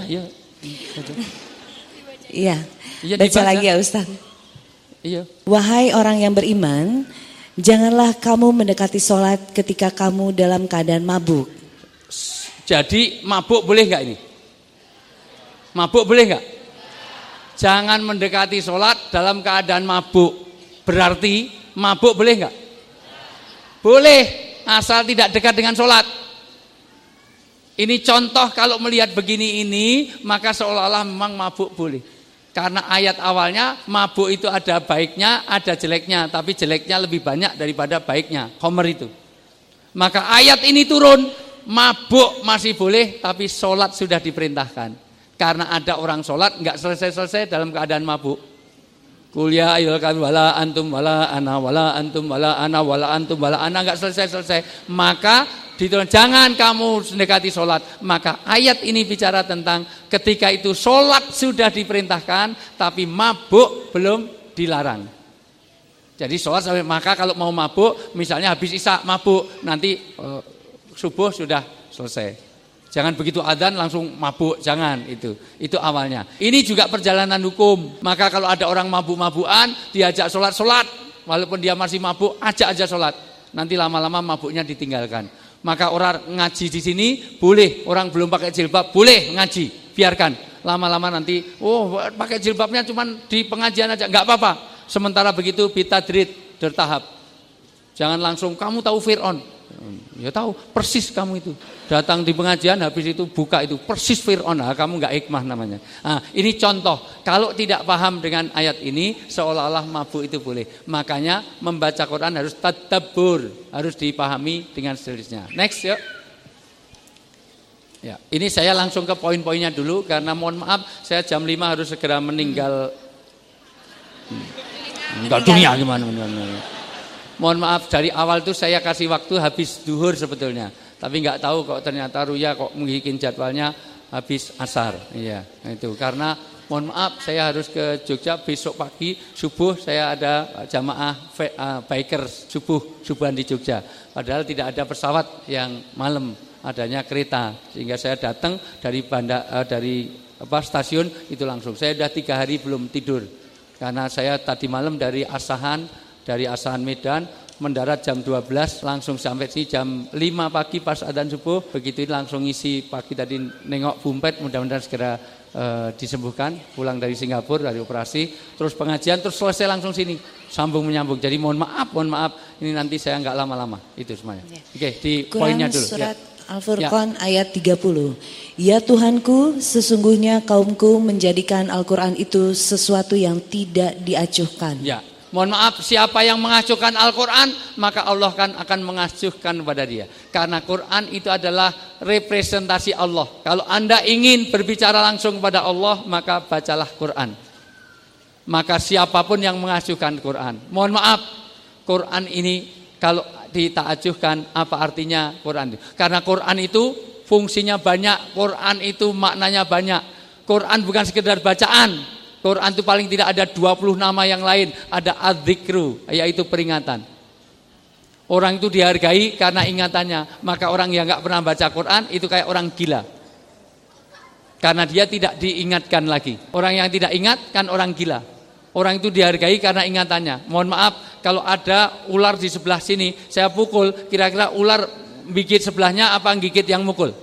Iya. Baca lagi ya Ustaz. Iya. Wahai orang yang beriman, janganlah kamu mendekati sholat ketika kamu dalam keadaan mabuk. Jadi mabuk boleh nggak ini? Mabuk boleh nggak? Jangan mendekati sholat dalam keadaan mabuk. Berarti mabuk boleh nggak? Boleh, asal tidak dekat dengan sholat. Ini contoh kalau melihat begini ini, maka seolah-olah memang mabuk boleh. Karena ayat awalnya mabuk itu ada baiknya, ada jeleknya, tapi jeleknya lebih banyak daripada baiknya, khomer itu. Maka ayat ini turun, mabuk masih boleh, tapi sholat sudah diperintahkan. Karena ada orang sholat nggak selesai-selesai dalam keadaan mabuk. Kuliah ayol kan wala antum wala ana wala antum wala ana wala antum wala ana nggak selesai-selesai. Maka ditulis jangan kamu mendekati sholat. Maka ayat ini bicara tentang ketika itu sholat sudah diperintahkan, tapi mabuk belum dilarang. Jadi sholat sampai maka kalau mau mabuk, misalnya habis isya mabuk, nanti subuh sudah selesai. Jangan begitu adzan langsung mabuk, jangan itu awalnya. Ini juga perjalanan hukum. Maka kalau ada orang mabuk-mabukan, diajak sholat, walaupun dia masih mabuk, ajak aja sholat. Nanti lama-lama mabuknya ditinggalkan. Maka orang ngaji di sini boleh, orang belum pakai jilbab boleh ngaji, biarkan. Lama-lama nanti, pakai jilbabnya cuma di pengajian aja, nggak apa-apa. Sementara begitu bitadrid, bertahap. Jangan langsung kamu tahu Fir'aun. Ya tahu, persis kamu itu. Datang di pengajian habis itu buka itu persis Fir'aun. Kamu nggak hikmah namanya. Ini contoh. Kalau tidak paham dengan ayat ini, seolah-olah mabuk itu boleh. Makanya membaca Quran harus tadabbur, harus dipahami dengan seriusnya. Next yuk. Ya, ini saya langsung ke poin-poinnya dulu karena mohon maaf saya jam 5 harus segera meninggal dunia gimana. Mohon maaf dari awal tuh saya kasih waktu habis duhur sebetulnya. Tapi nggak tahu kok ternyata Ruya kok bikin jadwalnya habis asar. Iya, itu karena mohon maaf saya harus ke Jogja besok pagi subuh saya ada jamaah bikers subuhan di Jogja. Padahal tidak ada pesawat yang malam. Adanya kereta sehingga saya datang dari stasiun itu langsung. Saya sudah 3 hari belum tidur karena saya tadi malam dari Asahan Medan mendarat jam 12 langsung sampai jam 5 pagi pas adzan subuh. Begitu langsung ngisi pagi tadi nengok Bumpet mudah-mudahan segera disembuhkan pulang dari Singapura dari operasi terus pengajian terus selesai langsung sini sambung menyambung. Jadi mohon maaf ini nanti saya nggak lama-lama itu semuanya. Oke, di poinnya dulu. Surat Al-Furqan ayat 30. Ya Tuhanku, sesungguhnya kaumku menjadikan Al-Quran itu sesuatu yang tidak diacuhkan. Ya, mohon maaf siapa yang mengacuhkan Al-Quran maka Allah akan mengacuhkan kepada dia. Karena Quran itu adalah representasi Allah. Kalau Anda ingin berbicara langsung kepada Allah maka bacalah Quran. Maka siapapun yang mengacuhkan Quran, mohon maaf Quran ini kalau ditaajuhkan apa artinya Quran itu? Karena Quran itu fungsinya banyak, Quran itu maknanya banyak. Quran bukan sekedar bacaan. Quran itu paling tidak ada 20 nama yang lain, ada adzikru yaitu peringatan. Orang itu dihargai karena ingatannya, maka orang yang enggak pernah baca Quran itu kayak orang gila. Karena dia tidak diingatkan lagi. Orang yang tidak ingat kan orang gila. Orang itu dihargai karena ingatannya. Mohon maaf kalau ada ular di sebelah sini, saya pukul, kira-kira ular gigit sebelahnya apa gigit yang mukul?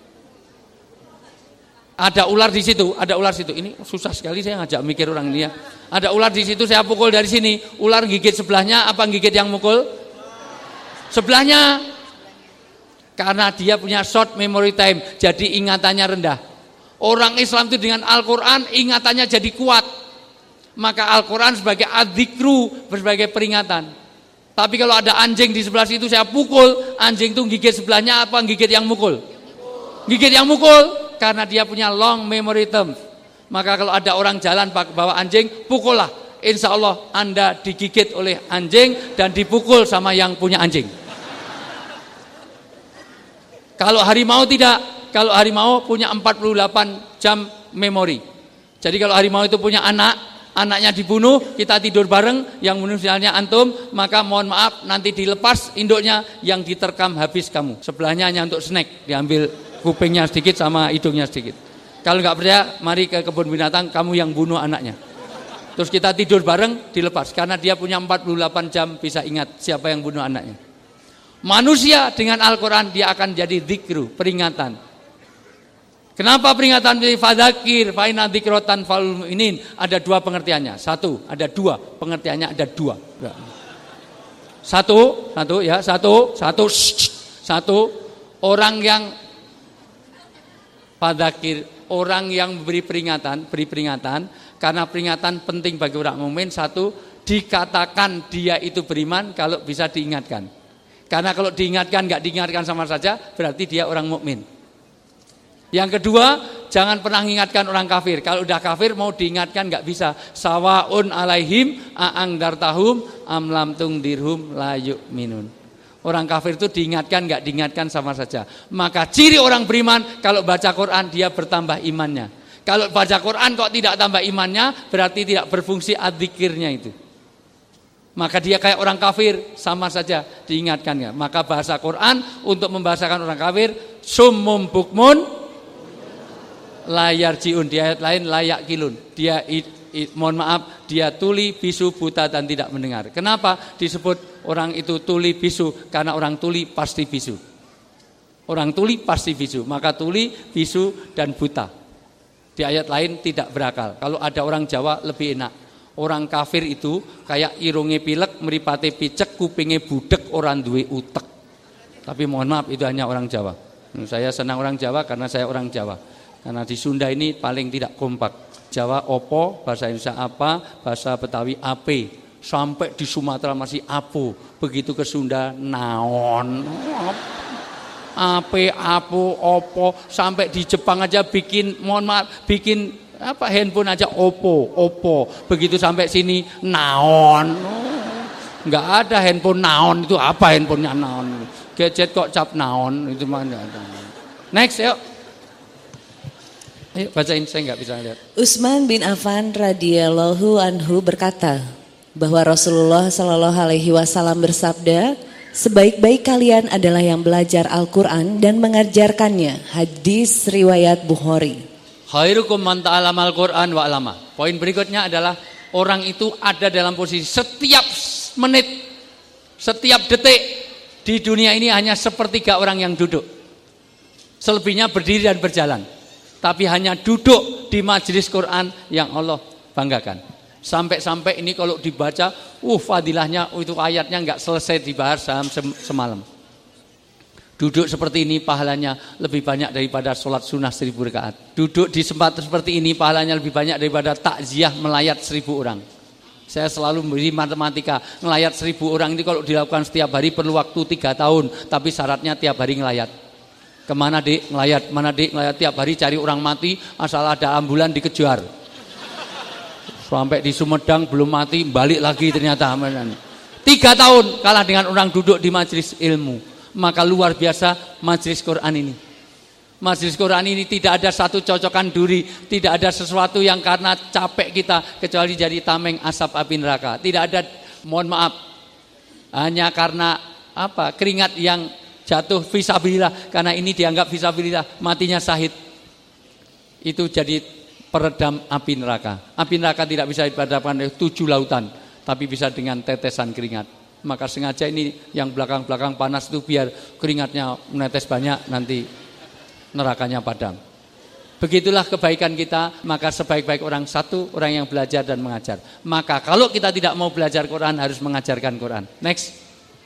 Ada ular di situ, ada ular situ. Ini susah sekali saya ngajak mikir orang ini ya. Ada ular di situ, saya pukul dari sini, ular gigit sebelahnya apa gigit yang mukul? Sebelahnya. Karena dia punya short memory time, jadi ingatannya rendah. Orang Islam itu dengan Al-Quran ingatannya jadi kuat. Maka Al-Quran sebagai adzikru, sebagai peringatan. Tapi kalau ada anjing di sebelah situ saya pukul, anjing itu gigit sebelahnya apa gigit yang mukul? Gigit yang mukul, karena dia punya long memory term. Maka kalau ada orang jalan bawa anjing, pukullah. Insya Allah Anda digigit oleh anjing dan dipukul sama yang punya anjing. Kalau harimau tidak, kalau harimau punya 48 jam memori. Jadi kalau harimau itu punya anaknya dibunuh, kita tidur bareng, yang bunuh misalnya antum, maka mohon maaf nanti dilepas induknya, yang diterkam habis kamu. Sebelahnya hanya untuk snack, diambil kupingnya sedikit sama hidungnya sedikit. Kalau nggak percaya, mari ke kebun binatang, kamu yang bunuh anaknya. Terus kita tidur bareng, dilepas, karena dia punya 48 jam bisa ingat siapa yang bunuh anaknya. Manusia dengan Al-Quran dia akan jadi dzikru, peringatan. Kenapa peringatan fadzakir fa inna dzikrotan fal mu'minin? Ada 2 pengertiannya. Satu, ada 2 pengertiannya, ada 2. Satu, orang yang fadzakir, orang yang beri peringatan karena peringatan penting bagi orang mukmin. Satu, dikatakan dia itu beriman kalau bisa diingatkan. Karena kalau diingatkan enggak diingatkan sama saja berarti dia orang mukmin. Yang kedua, jangan pernah mengingatkan orang kafir. Kalau udah kafir mau diingatkan enggak bisa. Sawaun alaihim a'angdartahum am lam tungdirhum la yu'minun. Orang kafir itu diingatkan enggak diingatkan sama saja. Maka ciri orang beriman kalau baca Quran dia bertambah imannya. Kalau baca Quran kok tidak tambah imannya berarti tidak berfungsi adzikirnya itu. Maka dia kayak orang kafir, sama saja diingatkannya. Maka bahasa Quran untuk membahasakan orang kafir, summum bukmun layar jiun. Di ayat lain layak kilun. Dia mohon maaf, dia tuli, bisu, buta dan tidak mendengar. Kenapa disebut orang itu tuli, bisu? Karena orang tuli pasti bisu. Orang tuli pasti bisu. Maka tuli, bisu dan buta. Di ayat lain tidak berakal. Kalau ada orang Jawa lebih enak. Orang kafir itu kayak irunge pilek, mripate picek, kupinge budek, orang duwe utek. Tapi mohon maaf itu hanya orang Jawa. Saya senang orang Jawa karena saya orang Jawa. Karena di Sunda ini paling tidak kompak. Jawa opo, bahasa Indonesia apa, bahasa Betawi ape. Sampai di Sumatera masih apo. Begitu ke Sunda naon. Oppo, sampai di Jepang aja bikin handphone aja Oppo. Begitu sampai sini naon. Enggak ada handphone naon, itu apa handphonenya naon? Gadget kok cap naon, itu mah enggak ada. Next, yuk. Ayo bacain, saya enggak bisa lihat. Utsman bin Affan radhiyallahu anhu berkata bahwa Rasulullah Shallallahu alaihi wasallam bersabda, sebaik-baik kalian adalah yang belajar Al-Qur'an dan mengajarkannya. Hadis riwayat Bukhari. Khairukum man ta'allamal Qur'an wa 'allama. Poin berikutnya adalah orang itu ada dalam posisi setiap menit, setiap detik di dunia ini hanya sepertiga orang yang duduk. Selebihnya berdiri dan berjalan. Tapi hanya duduk di majelis Quran yang Allah banggakan. Sampai-sampai ini kalau dibaca, fadilahnya itu ayatnya enggak selesai dibahas dalam semalam. Duduk seperti ini pahalanya lebih banyak daripada sholat sunnah 1000 rakaat. Duduk di tempat seperti ini pahalanya lebih banyak daripada takziah melayat 1000 orang. Saya selalu memberi matematika, ngelayat 1000 orang ini kalau dilakukan setiap hari perlu waktu 3 tahun, tapi syaratnya tiap hari ngelayat. Kemana dik? Ngelayat, mana dik? Ngelayat tiap hari cari orang mati, asal ada ambulan dikejar. Sampai di Sumedang belum mati, balik lagi ternyata. 3 tahun kalah dengan orang duduk di majelis ilmu. Maka luar biasa majelis Quran ini. Majelis Quran ini tidak ada satu cocokan duri, tidak ada sesuatu yang karena capek kita kecuali jadi tameng asap api neraka. Tidak ada, mohon maaf, hanya karena keringat yang jatuh fisabilillah, karena ini dianggap fisabilillah, matinya syahid. Itu jadi peredam api neraka. Api neraka tidak bisa dipadamkan oleh 7 lautan, tapi bisa dengan tetesan keringat. Maka sengaja ini yang belakang-belakang panas itu biar keringatnya menetes banyak, nanti nerakanya padam. Begitulah kebaikan kita. Maka sebaik-baik orang satu, orang yang belajar dan mengajar. Maka kalau kita tidak mau belajar Quran, harus mengajarkan Quran. Next.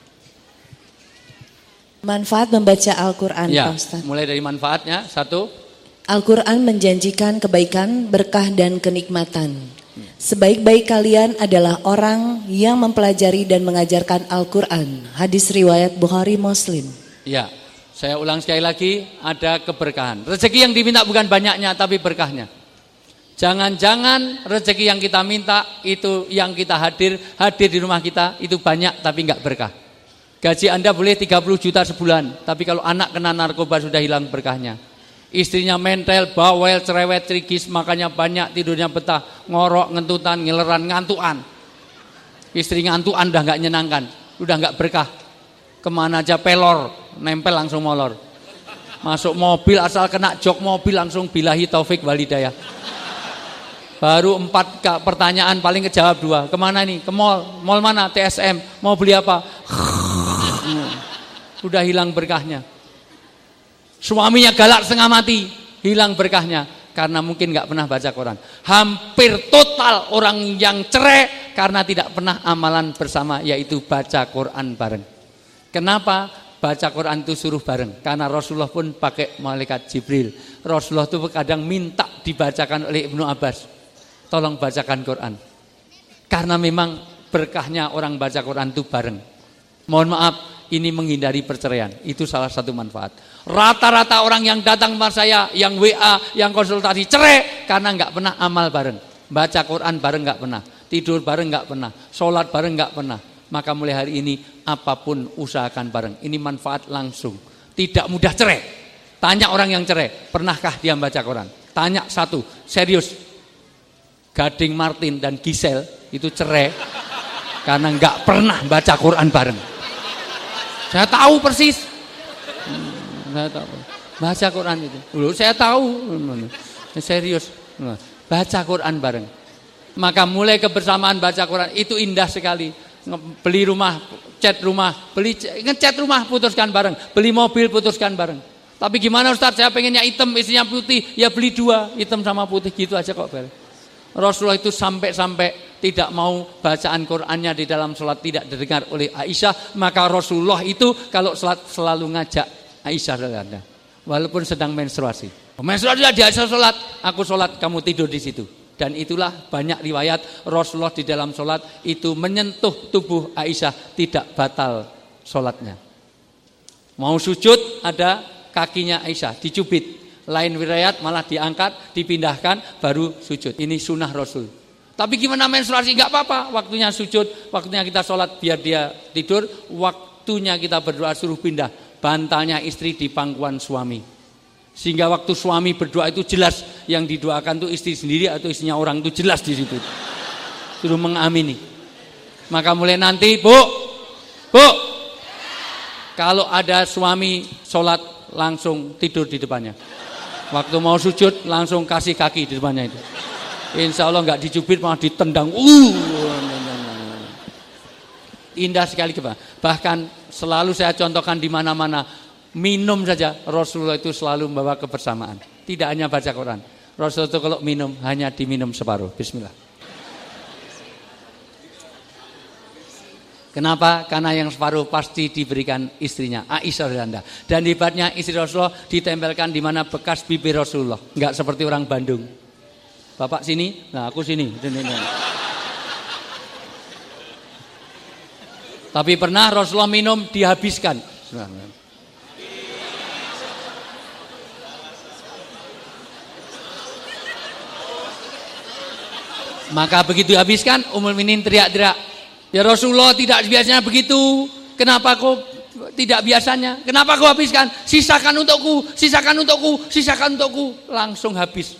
Manfaat membaca Al-Quran, ya, Pak Ustaz. Mulai dari manfaatnya, 1. Al-Quran menjanjikan kebaikan, berkah dan kenikmatan. Sebaik-baik kalian adalah orang yang mempelajari dan mengajarkan Al-Quran. Hadis riwayat Bukhari Muslim. Ya, saya ulang sekali lagi, ada keberkahan. Rezeki yang diminta bukan banyaknya, tapi berkahnya. Jangan-jangan rezeki yang kita minta itu yang kita hadir di rumah kita itu banyak tapi enggak berkah. Gaji Anda boleh 30 juta sebulan, tapi kalau anak kena narkoba sudah hilang berkahnya. Istrinya mentel, bawel, cerewet, cerigis, makannya banyak, tidurnya betah, ngorok, ngentutan, ngileran, ngantuan. Istri ngantuan udah enggak nyenangkan, udah enggak berkah. Kemana aja pelor, nempel langsung molor. Masuk mobil asal kena jok mobil langsung billahi taufik walhidayah. Baru 4 pertanyaan paling kejawab 2. Kemana nih? Ke mall. Mall mana? TSM. Mau beli apa? Udah hilang berkahnya. Suaminya galak setengah mati, hilang berkahnya karena mungkin nggak pernah baca Quran. Hampir total orang yang cerai karena tidak pernah amalan bersama, yaitu baca Quran bareng. Kenapa baca Quran itu suruh bareng? Karena Rasulullah pun pakai malaikat Jibril. Rasulullah itu kadang minta dibacakan oleh Ibnu Abbas, tolong bacakan Quran. Karena memang berkahnya orang baca Quran itu bareng. Mohon maaf, ini menghindari perceraian. Itu salah satu manfaat. Rata-rata orang yang datang kepada saya, yang WA, yang konsultasi cerai karena nggak pernah amal bareng. Baca Quran bareng nggak pernah, tidur bareng nggak pernah, sholat bareng nggak pernah. Maka mulai hari ini apapun usahakan bareng. Ini manfaat langsung. Tidak mudah cerai. Tanya orang yang cerai, pernahkah dia baca Quran? Tanya satu, serius. Gading Martin dan Gisel itu cerai karena nggak pernah baca Quran bareng. Saya tahu persis. Saya tahu. Baca Quran itu. Loh, saya tahu. Serius. Baca Quran bareng. Maka mulai kebersamaan baca Quran itu indah sekali. Beli rumah, cat rumah, ngecat rumah putuskan bareng, beli mobil putuskan bareng. Tapi gimana Ustaz, saya pengennya hitam, istrinya putih, ya beli 2, hitam sama putih gitu aja kok. Rasulullah itu sampai tidak mau bacaan Qur'annya di dalam sholat tidak didengar oleh Aisyah. Maka Rasulullah itu kalau sholat selalu ngajak Aisyah walaupun sedang menstruasi. Menstruasi di Aisyah sholat, aku sholat, kamu tidur di situ. Dan itulah banyak riwayat Rasulullah di dalam sholat itu menyentuh tubuh Aisyah, tidak batal sholatnya. Mau sujud ada kakinya Aisyah dicubit. Lain riwayat malah diangkat, dipindahkan baru sujud. Ini sunnah Rasul. Tapi gimana menstruasi? Enggak apa-apa. Waktunya sujud, waktunya kita sholat biar dia tidur, waktunya kita berdoa suruh pindah bantalnya istri di pangkuan suami. Sehingga waktu suami berdoa itu jelas yang didoakan itu istri sendiri atau istrinya orang itu jelas di situ. Suruh mengamini. Maka mulai nanti, Bu, kalau ada suami sholat langsung tidur di depannya. Waktu mau sujud langsung kasih kaki di depannya itu. Insya Allah nggak dicubit malah ditendang. Indah sekali coba. Bahkan selalu saya contohkan di mana-mana. Minum saja Rasulullah itu selalu membawa kebersamaan. Tidak hanya baca Quran. Rasulullah itu kalau minum hanya diminum separuh. Bismillah. Kenapa? Karena yang separuh pasti diberikan istrinya Aisyah Anda. Dan hebatnya istri Rasulullah ditempelkan di mana bekas bibir Rasulullah. Enggak seperti orang Bandung. Bapak sini, nah aku sini. Tapi pernah Rasulullah minum dihabiskan. Maka begitu habiskan, Ummul Mukminin teriak-teriak. Ya Rasulullah tidak biasanya begitu. Kenapa kau tidak biasanya? Kenapa kau habiskan? Sisakan untukku, sisakan untukku, sisakan untukku. Langsung habis.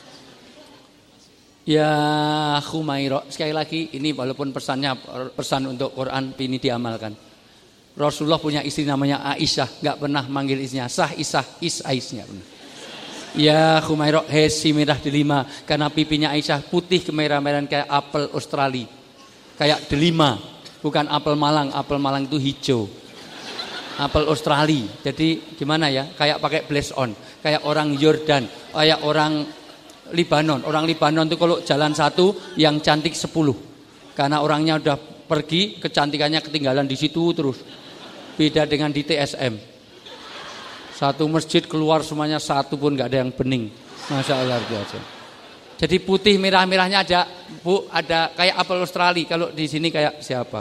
Ya Khumairah, sekali lagi ini walaupun pesan untuk Quran ini diamalkan. Rasulullah punya istri namanya Aisyah, enggak pernah manggil istrinya Sah Isah, Aisyah. Ya Khumairah, hesi merah delima, karena pipinya Aisyah putih kemerah-merahan kayak apel Australia. Kayak delima, bukan apel Malang. Apel Malang itu hijau. Apel Australia. Jadi gimana ya? Kayak pakai blaze on. Kayak orang Yordan, kayak orang Libanon. Orang Libanon itu kalau jalan satu, yang cantik 10. Karena orangnya udah pergi, kecantikannya ketinggalan di situ terus. Beda dengan di TSM. Satu masjid keluar semuanya satu pun nggak ada yang bening. Masya Allah biasa. Jadi putih merah-merahnya ada, Bu, ada kayak apel Australia. Kalau di sini kayak siapa?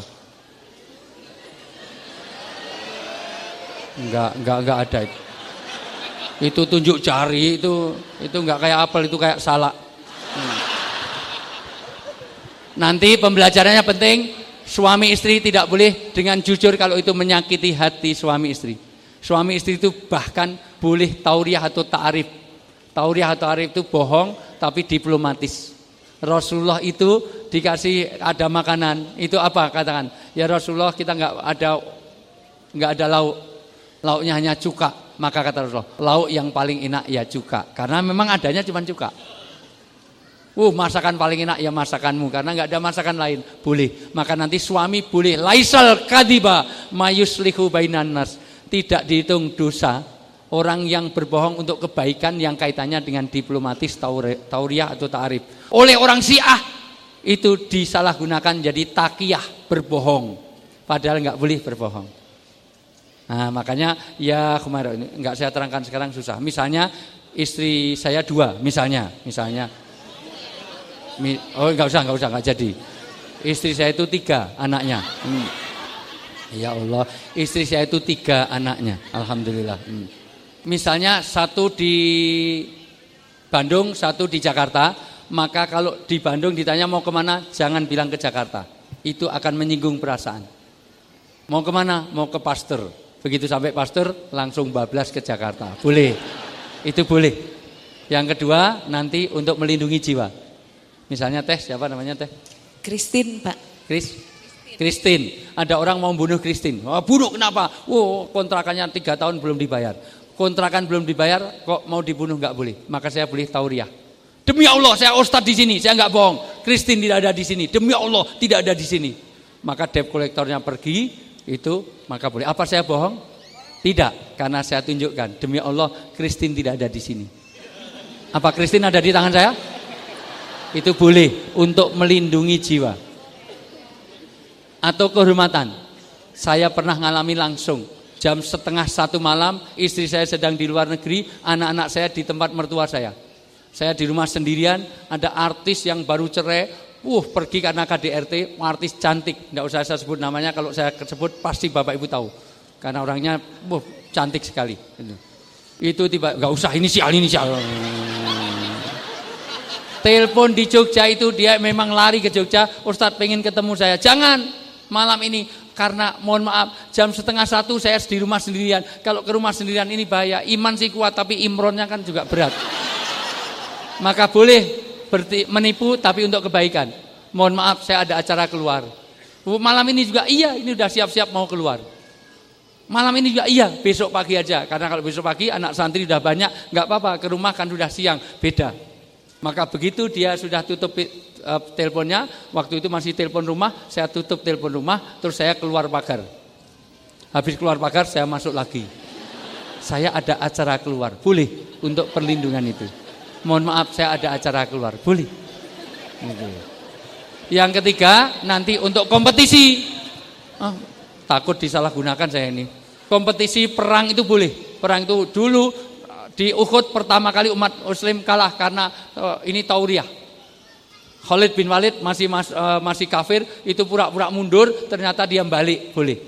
Enggak ada itu. Itu tunjuk jari itu enggak kayak apel, itu kayak salak. Nanti pembelajarannya penting, suami istri tidak boleh dengan jujur kalau itu menyakiti hati suami istri. Suami istri itu bahkan boleh tauriah atau ta'arif. Tauriah atau ta'arif itu bohong tapi diplomatis. Rasulullah itu dikasih ada makanan, itu apa katakan? Ya Rasulullah kita enggak ada lauk. Lauknya hanya cuka. Maka kata Rasulullah, lauk yang paling enak ya cuka. Karena memang adanya cuma cuka. Masakan paling enak ya masakanmu, karena enggak ada masakan lain. Boleh. Maka nanti suami boleh laisal kadiba mayuslihu bainan nas. Tidak dihitung dosa orang yang berbohong untuk kebaikan yang kaitannya dengan diplomatis, tauriah atau ta'arif. Oleh orang Syiah itu disalahgunakan jadi takiyah, berbohong. Padahal enggak boleh berbohong. Nah makanya ya kemarin ini enggak saya terangkan sekarang susah. Misalnya istri saya 2 misalnya. Enggak usah enggak jadi. Istri saya itu 3 anaknya. Ya Allah, istri saya itu 3 anaknya. Alhamdulillah. Misalnya 1 di Bandung, 1 di Jakarta. Maka kalau di Bandung ditanya mau kemana, jangan bilang ke Jakarta. Itu akan menyinggung perasaan. Mau kemana? Mau ke Pasteur. Begitu sampai Pasteur langsung bablas ke Jakarta. Boleh. Itu boleh. Yang kedua nanti untuk melindungi jiwa. Misalnya Teh, siapa namanya Teh? Christine, Pak. Christine. Ada orang mau bunuh Christine. Bunuh kenapa? Kontrakannya 3 tahun belum dibayar. Kontrakan belum dibayar kok mau dibunuh, enggak boleh. Maka saya boleh tauriah. Demi Allah saya ustadz di sini, saya enggak bohong. Christine tidak ada di sini. Demi Allah tidak ada di sini. Maka debt kolektornya pergi, itu maka boleh. Apa saya bohong? Tidak, karena saya tunjukkan demi Allah Christine tidak ada di sini. Apa Christine ada di tangan saya? Itu boleh untuk melindungi jiwa. Atau kehormatan. Saya pernah ngalami langsung. Jam 12:30 malam, istri saya sedang di luar negeri, anak-anak saya di tempat mertua saya. Saya di rumah sendirian, ada artis yang baru cerai, pergi karena KDRT, artis cantik, enggak usah saya sebut namanya, kalau saya sebut pasti Bapak Ibu tahu. Karena orangnya cantik sekali. Itu tiba nggak usah inisial. Telepon di Jogja itu dia memang lari ke Jogja, Ustadz pengen ketemu saya. Jangan malam ini karena mohon maaf jam 12:30 saya di rumah sendirian. Kalau ke rumah sendirian ini bahaya. Iman sih kuat tapi imronnya kan juga berat. Maka boleh menipu tapi untuk kebaikan. Mohon maaf saya ada acara keluar. Malam ini juga iya, ini udah siap-siap mau keluar. Malam ini juga iya, besok pagi aja. Karena kalau besok pagi anak santri udah banyak, nggak apa-apa, ke rumah kan udah siang, beda. Maka begitu dia sudah tutup teleponnya, waktu itu masih telepon rumah, saya tutup telepon rumah, terus saya keluar pagar. Habis keluar pagar saya masuk lagi. Saya ada acara keluar, boleh untuk perlindungan itu. Mohon maaf saya ada acara keluar, boleh. Yang ketiga nanti untuk kompetisi. Takut disalahgunakan saya ini. Kompetisi perang itu boleh. Perang itu dulu di Uhud pertama kali umat muslim kalah karena ini tauriah. Khalid bin Walid masih kafir, itu pura-pura mundur, ternyata dia balik, boleh.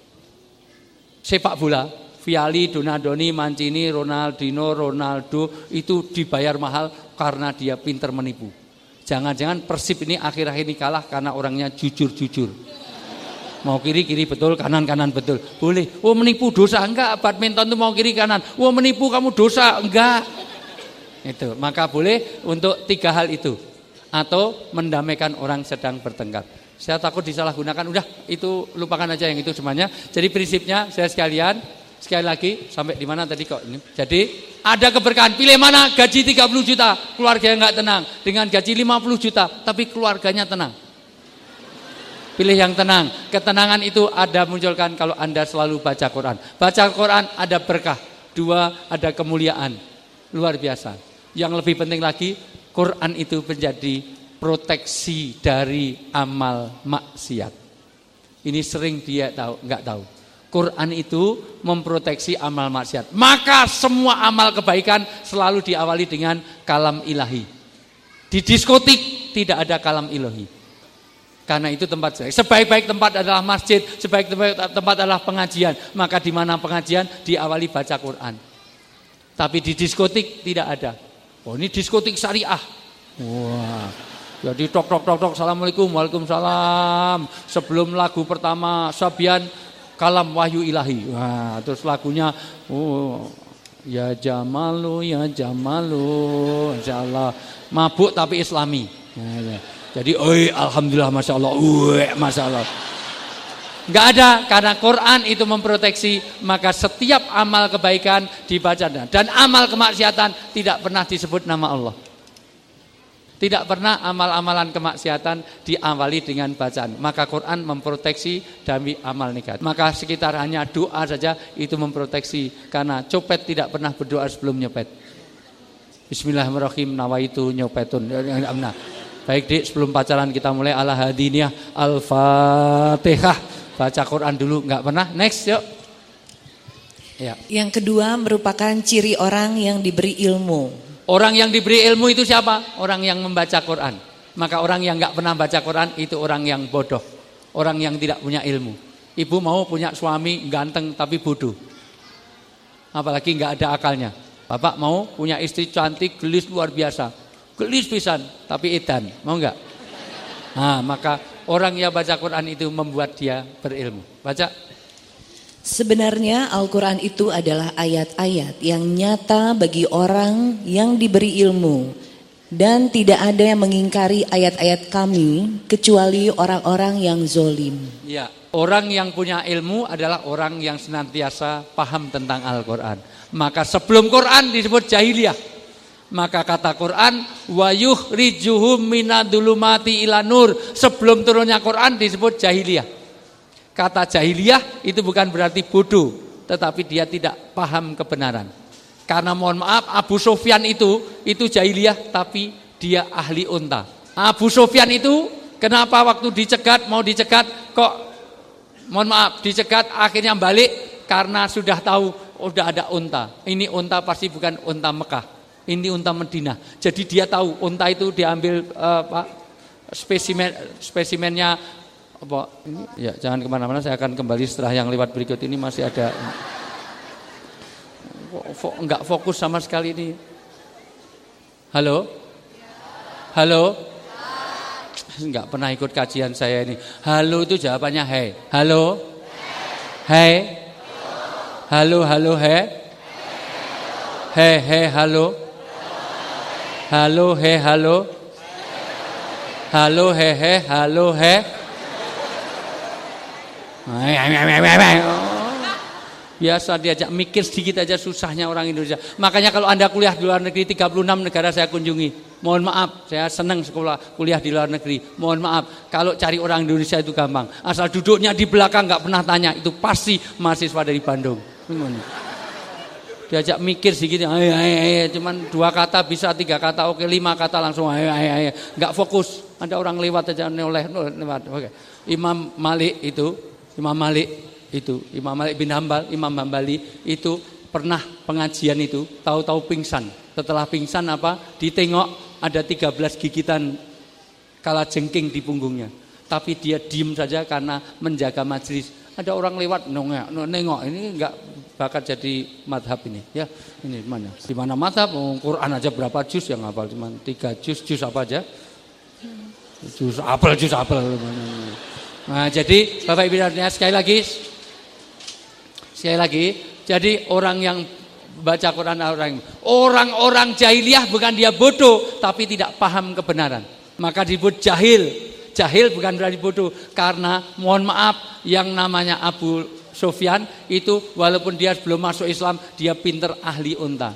Sepak bola, Viali, Donadoni, Mancini, Ronaldinho, Ronaldo itu dibayar mahal karena dia pintar menipu. Jangan-jangan Persib ini akhir-akhir ini kalah karena orangnya jujur-jujur. Mau kiri betul, kanan betul. Boleh. Oh menipu dosa enggak? Badminton itu mau kiri kanan. Oh menipu kamu dosa enggak? Itu. Maka boleh untuk 3 hal itu. Atau mendamaikan orang sedang bertengkar. Saya takut disalahgunakan. Udah itu lupakan aja yang itu semuanya. Jadi prinsipnya saya sekali lagi sampai di mana tadi kok ini. Jadi ada keberkahan. Pilih mana? Gaji 30 juta, keluarganya enggak tenang. Dengan gaji 50 juta, tapi keluarganya tenang. Pilih yang tenang. Ketenangan itu ada munculkan kalau Anda selalu baca Quran. Baca Quran ada berkah. 2 ada kemuliaan. Luar biasa. Yang lebih penting lagi, Quran itu menjadi proteksi dari amal maksiat. Ini sering dia enggak tahu. Quran itu memproteksi amal maksiat. Maka semua amal kebaikan selalu diawali dengan kalam ilahi. Di diskotik tidak ada kalam ilahi. Karena itu tempat sebaik-baik tempat adalah masjid, sebaik-baik tempat adalah pengajian. Maka di mana pengajian diawali baca Quran. Tapi di diskotik tidak ada. Oh ini diskotik syariah. Wah. Jadi tok assalamualaikum, waalaikumsalam. Sebelum lagu pertama Sabian kalam wahyu ilahi. Wah, terus lagunya ya Jamalu, insyaallah. Mabuk tapi Islami. Jadi, alhamdulillah, masya Allah, masya Allah. Enggak ada, karena Quran itu memproteksi, maka setiap amal kebaikan dibaca dan amal kemaksiatan tidak pernah disebut nama Allah. Tidak pernah amal-amalan kemaksiatan diawali dengan bacaan. Maka Quran memproteksi dari amal negatif. Maka sekitar hanya doa saja itu memproteksi, karena copet tidak pernah berdoa sebelum nyopet. Bismillahirrahmanirrahim, nawaitu nyopetun. Baik Dik, sebelum pacaran kita mulai ala hadiniyah Al-Fatihah. Baca Quran dulu, enggak pernah. Next, yuk. Ya. Yang kedua merupakan ciri orang yang diberi ilmu. Orang yang diberi ilmu itu siapa? Orang yang membaca Quran. Maka orang yang enggak pernah baca Quran itu orang yang bodoh. Orang yang tidak punya ilmu. Ibu mau punya suami ganteng tapi bodoh. Apalagi enggak ada akalnya. Bapak mau punya istri cantik, gelis luar biasa. Gelis pisan, tapi edan, mau enggak? Nah, maka orang yang baca Quran itu membuat dia berilmu. Baca. Sebenarnya Al-Quran itu adalah ayat-ayat yang nyata bagi orang yang diberi ilmu. Dan tidak ada yang mengingkari ayat-ayat kami kecuali orang-orang yang zolim. Ya, orang yang punya ilmu adalah orang yang senantiasa paham tentang Al-Quran. Maka sebelum Quran disebut jahiliyah. Maka kata Quran wa yukhrijuhum minadzulumati ila nur. Sebelum turunnya Quran disebut jahiliyah. Kata jahiliyah itu bukan berarti bodoh, tetapi dia tidak paham kebenaran. Karena mohon maaf Abu Sufyan itu jahiliyah tapi dia ahli unta. Abu Sufyan itu kenapa waktu mau dicegat kok mohon maaf dicegat akhirnya balik karena sudah tahu udah ada unta. Ini unta pasti bukan unta Mekah. Ini unta Madinah. Jadi dia tahu unta itu diambil spesimennya Apa ini? Ya, jangan kemana-mana, saya akan kembali setelah yang lewat berikut ini. Masih ada enggak fokus sama sekali ini. Halo? Halo? Enggak pernah ikut kajian saya ini. Halo itu jawabannya hey. Halo? Hey? Halo, halo, hey? Hey, hey, halo? Halo, hey, halo? Halo, hey, hey, halo, hey? Biasa diajak mikir sedikit aja susahnya orang Indonesia. Makanya kalau Anda kuliah di luar negeri, 36 negara saya kunjungi. Mohon maaf, saya senang kuliah di luar negeri. Mohon maaf, kalau cari orang Indonesia itu gampang. Asal duduknya di belakang nggak pernah tanya, itu pasti mahasiswa dari Bandung. Diajak mikir sedikit, cuman 2 kata bisa, 3 kata oke, 5 kata langsung nggak fokus. Ada orang lewat aja lewat. Oke. Imam Malik bin Hambal, Imam Hambali itu pernah pengajian itu, tahu-tahu pingsan. Setelah pingsan ditengok ada 13 gigitan kalajengking di punggungnya. Tapi dia diem saja karena menjaga majelis. Ada orang lewat nengok, ini enggak bakal jadi madhab ini. Ya, ini mana? Di mana madhab? Quran aja berapa juz yang hafal? Cuma 3 juz apa aja? Juz apel. Nah, jadi Bapak Ibu sekali lagi, jadi orang yang baca Quran orang-orang jahiliyah bukan dia bodoh, tapi tidak paham kebenaran. Maka disebut jahil. Jahil bukan berarti bodoh, karena mohon maaf, yang namanya Abu Sufyan itu walaupun dia belum masuk Islam, dia pinter ahli unta.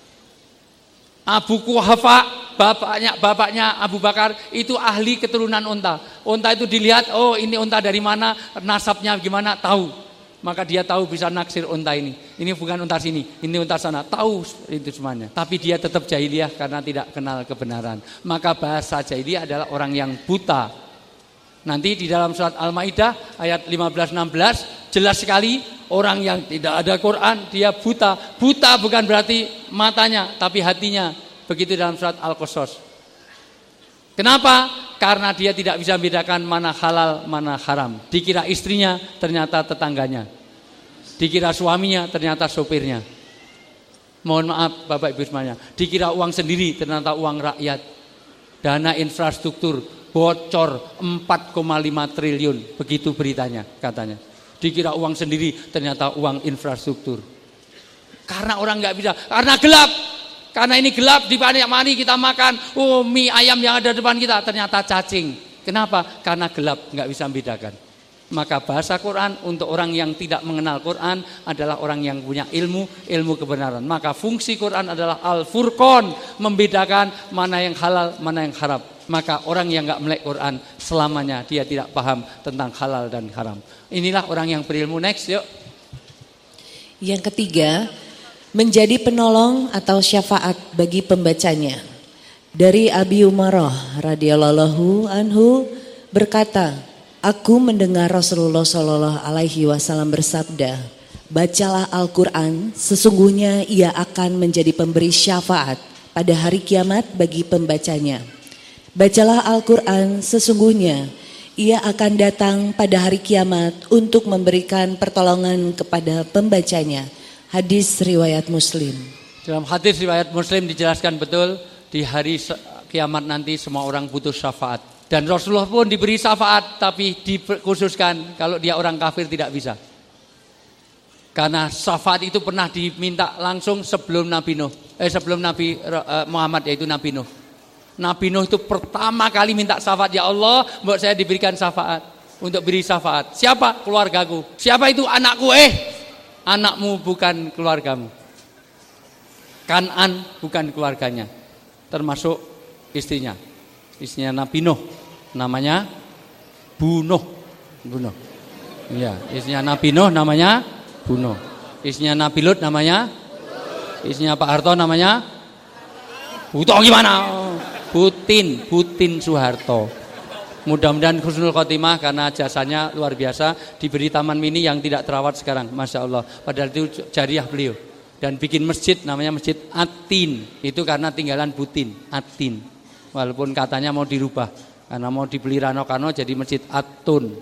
Abu Quhafa, bapaknya Abu Bakar itu ahli keturunan unta. Unta itu dilihat, oh ini unta dari mana, nasabnya gimana, tahu. Maka dia tahu bisa naksir unta ini. Ini bukan unta sini, ini unta sana. Tahu itu semuanya. Tapi dia tetap jahiliyah karena tidak kenal kebenaran. Maka bahasa jahiliyah adalah orang yang buta. Nanti di dalam surat Al-Maidah ayat 15-16 jelas sekali orang yang tidak ada Quran dia buta. Buta bukan berarti matanya, tapi hatinya. Begitu dalam surat Al-Qasas. Kenapa? Karena dia tidak bisa membedakan mana halal, mana haram. Dikira istrinya, ternyata tetangganya. Dikira suaminya, ternyata sopirnya. Mohon maaf Bapak Ibu semuanya. Dikira uang sendiri, ternyata uang rakyat. Dana infrastruktur bocor 4,5 triliun. Begitu beritanya katanya. Dikira uang sendiri, ternyata uang infrastruktur. Karena orang nggak bisa, karena gelap. Karena ini gelap, di mari kita makan, oh mie ayam yang ada depan kita ternyata cacing. Kenapa? Karena gelap, nggak bisa membedakan. Maka bahasa Quran untuk orang yang tidak mengenal Quran adalah orang yang punya ilmu kebenaran. Maka fungsi Quran adalah Al-Furqan, membedakan mana yang halal, mana yang haram. Maka orang yang nggak melek Quran selamanya dia tidak paham tentang halal dan haram. Inilah orang yang berilmu. Next, yuk. Yang ketiga, menjadi penolong atau syafaat bagi pembacanya. Dari Abi Umarah radhiyallahu anhu berkata, aku mendengar Rasulullah Shallallahu Alaihi Wasallam bersabda, bacalah Al-Quran, sesungguhnya ia akan menjadi pemberi syafaat pada hari kiamat bagi pembacanya. Bacalah Al-Quran, sesungguhnya ia akan datang pada hari kiamat untuk memberikan pertolongan kepada pembacanya. Hadis riwayat Muslim. Dalam hadis riwayat Muslim dijelaskan betul, di hari kiamat nanti semua orang butuh syafaat. Dan Rasulullah pun diberi syafaat, tapi dikhususkan kalau dia orang kafir tidak bisa. Karena syafaat itu pernah diminta langsung sebelum Nabi Muhammad, yaitu Nabi Nuh. Nabi Nuh itu pertama kali minta syafaat, ya Allah, buat saya diberikan syafaat, untuk beri syafaat. Siapa? Keluargaku. Siapa itu? Anakku. Anakmu bukan keluargamu. Kan'an bukan keluarganya, termasuk istrinya. Istrinya Nabi Nuh, namanya Bunuh. Ya, istrinya Nabi Nuh namanya Bunuh. Istrinya Nabi Lut namanya, istrinya Pak Harto namanya Buto gimana? Putin Soeharto. Mudah-mudahan husnul khotimah karena jasanya luar biasa, diberi taman mini yang tidak terawat sekarang, Masya Allah. Padahal itu jariah beliau. Dan bikin masjid namanya Masjid Atin. Itu karena tinggalan Putin, Atin. Walaupun katanya mau dirubah Karena mau dibeli Rano-Karno jadi Masjid Atun.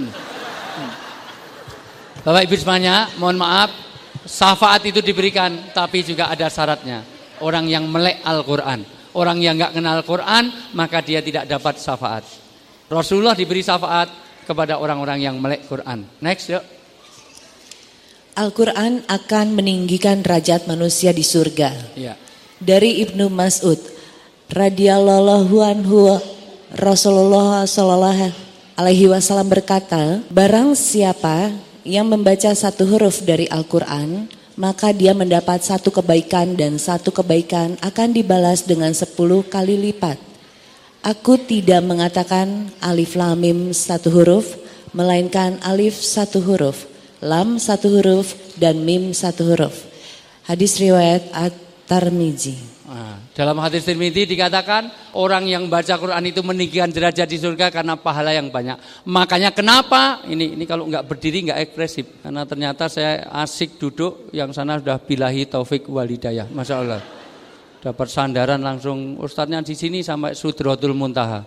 Bapak Ibu semuanya, mohon maaf, syafaat itu diberikan, tapi juga ada syaratnya. Orang yang melek Al-Quran, orang yang nggak kenal Quran, maka dia tidak dapat syafaat. Rasulullah diberi syafaat kepada orang-orang yang melek Quran. Next, yuk. Al-Quran akan meninggikan derajat manusia di surga. Ya. Dari Ibnu Mas'ud radhiyallahu anhu, Rasulullah sallallahu alaihi wasallam berkata, barang siapa yang membaca satu huruf dari Al-Quran, maka dia mendapat satu kebaikan dan satu kebaikan akan dibalas dengan 10 kali lipat. Aku tidak mengatakan alif lam mim satu huruf, melainkan alif satu huruf, lam satu huruf, dan mim satu huruf. Hadis riwayat At-Tirmidzi. Dalam hadis Tirmidzi dikatakan orang yang baca Quran itu meninggikan derajat di surga karena pahala yang banyak. Makanya kenapa ini kalau nggak berdiri nggak ekspresif, karena ternyata saya asik duduk, yang sana sudah billahi taufik walhidayah, masya Allah. Dapat sandaran langsung ustadznya di sini sampai Sudratul Muntaha.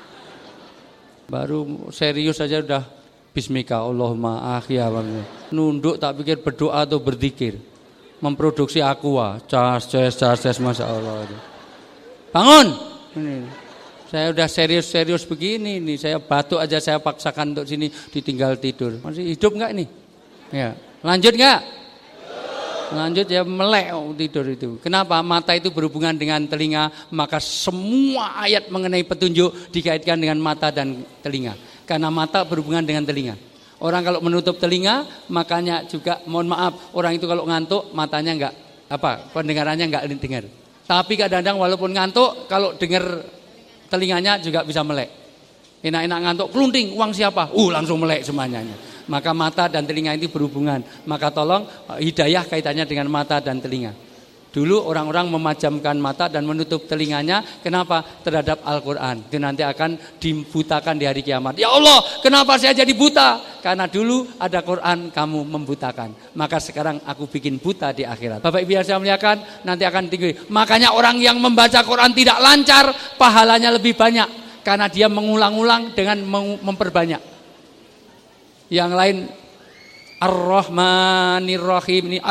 Baru serius saja udah bismika Allahumma akhya. Nunduk tak pikir berdoa atau berzikir. Memproduksi aqua, cas, masya Allah. Bangun. Ini. Saya udah serius begini nih. Saya batuk aja saya paksakan untuk sini, ditinggal tidur. Masih hidup nggak nih? Ya, lanjut nggak? Lanjut ya, melek tidur itu. Kenapa? Mata itu berhubungan dengan telinga, maka semua ayat mengenai petunjuk dikaitkan dengan mata dan telinga. Karena mata berhubungan dengan telinga. Orang kalau menutup telinga, makanya juga mohon maaf, orang itu kalau ngantuk matanya enggak pendengarannya enggak dengar. Tapi kadang-kadang walaupun ngantuk, kalau dengar telinganya juga bisa melek. Enak-enak ngantuk, kelunting, uang siapa? Langsung melek semuanya. Maka mata dan telinga itu berhubungan. Maka tolong hidayah kaitannya dengan mata dan telinga. Dulu orang-orang memajamkan mata dan menutup telinganya. Kenapa? Terhadap Al-Quran. Itu nanti akan dibutakan di hari kiamat. Ya Allah, kenapa saya jadi buta? Karena dulu ada Quran, kamu membutakan. Maka sekarang aku bikin buta di akhirat. Bapak Ibu yang saya muliakan, nanti akan tinggi. Makanya orang yang membaca Quran tidak lancar, pahalanya lebih banyak. Karena dia mengulang-ulang dengan memperbanyak. Yang lain Ar-Rahmanir Rahim, ini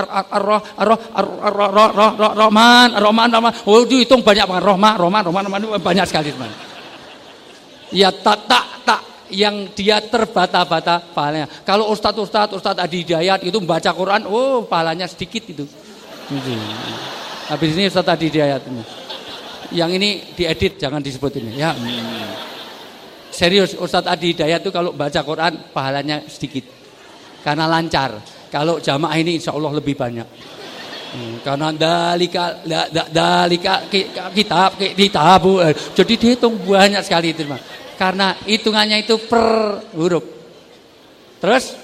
Ar-Rahman. Oh, dihitung banyak banget. Rahman banyak sekali, teman. Ya tak yang dia terbata-bata pahalanya. Kalau Ustadz Adi Hidayat itu membaca Quran, pahalanya sedikit itu. Habis ini Ustadz Adi Hidayat ini. Yang ini diedit, jangan disebut ini. Ya. Serius, Ustadz Adi Hidayat itu kalau baca Quran pahalanya sedikit. Karena lancar. Kalau jamaah ini insya Allah lebih banyak. Karena dalika kitab. Jadi dihitung banyak sekali itu. Karena hitungannya itu per huruf. Terus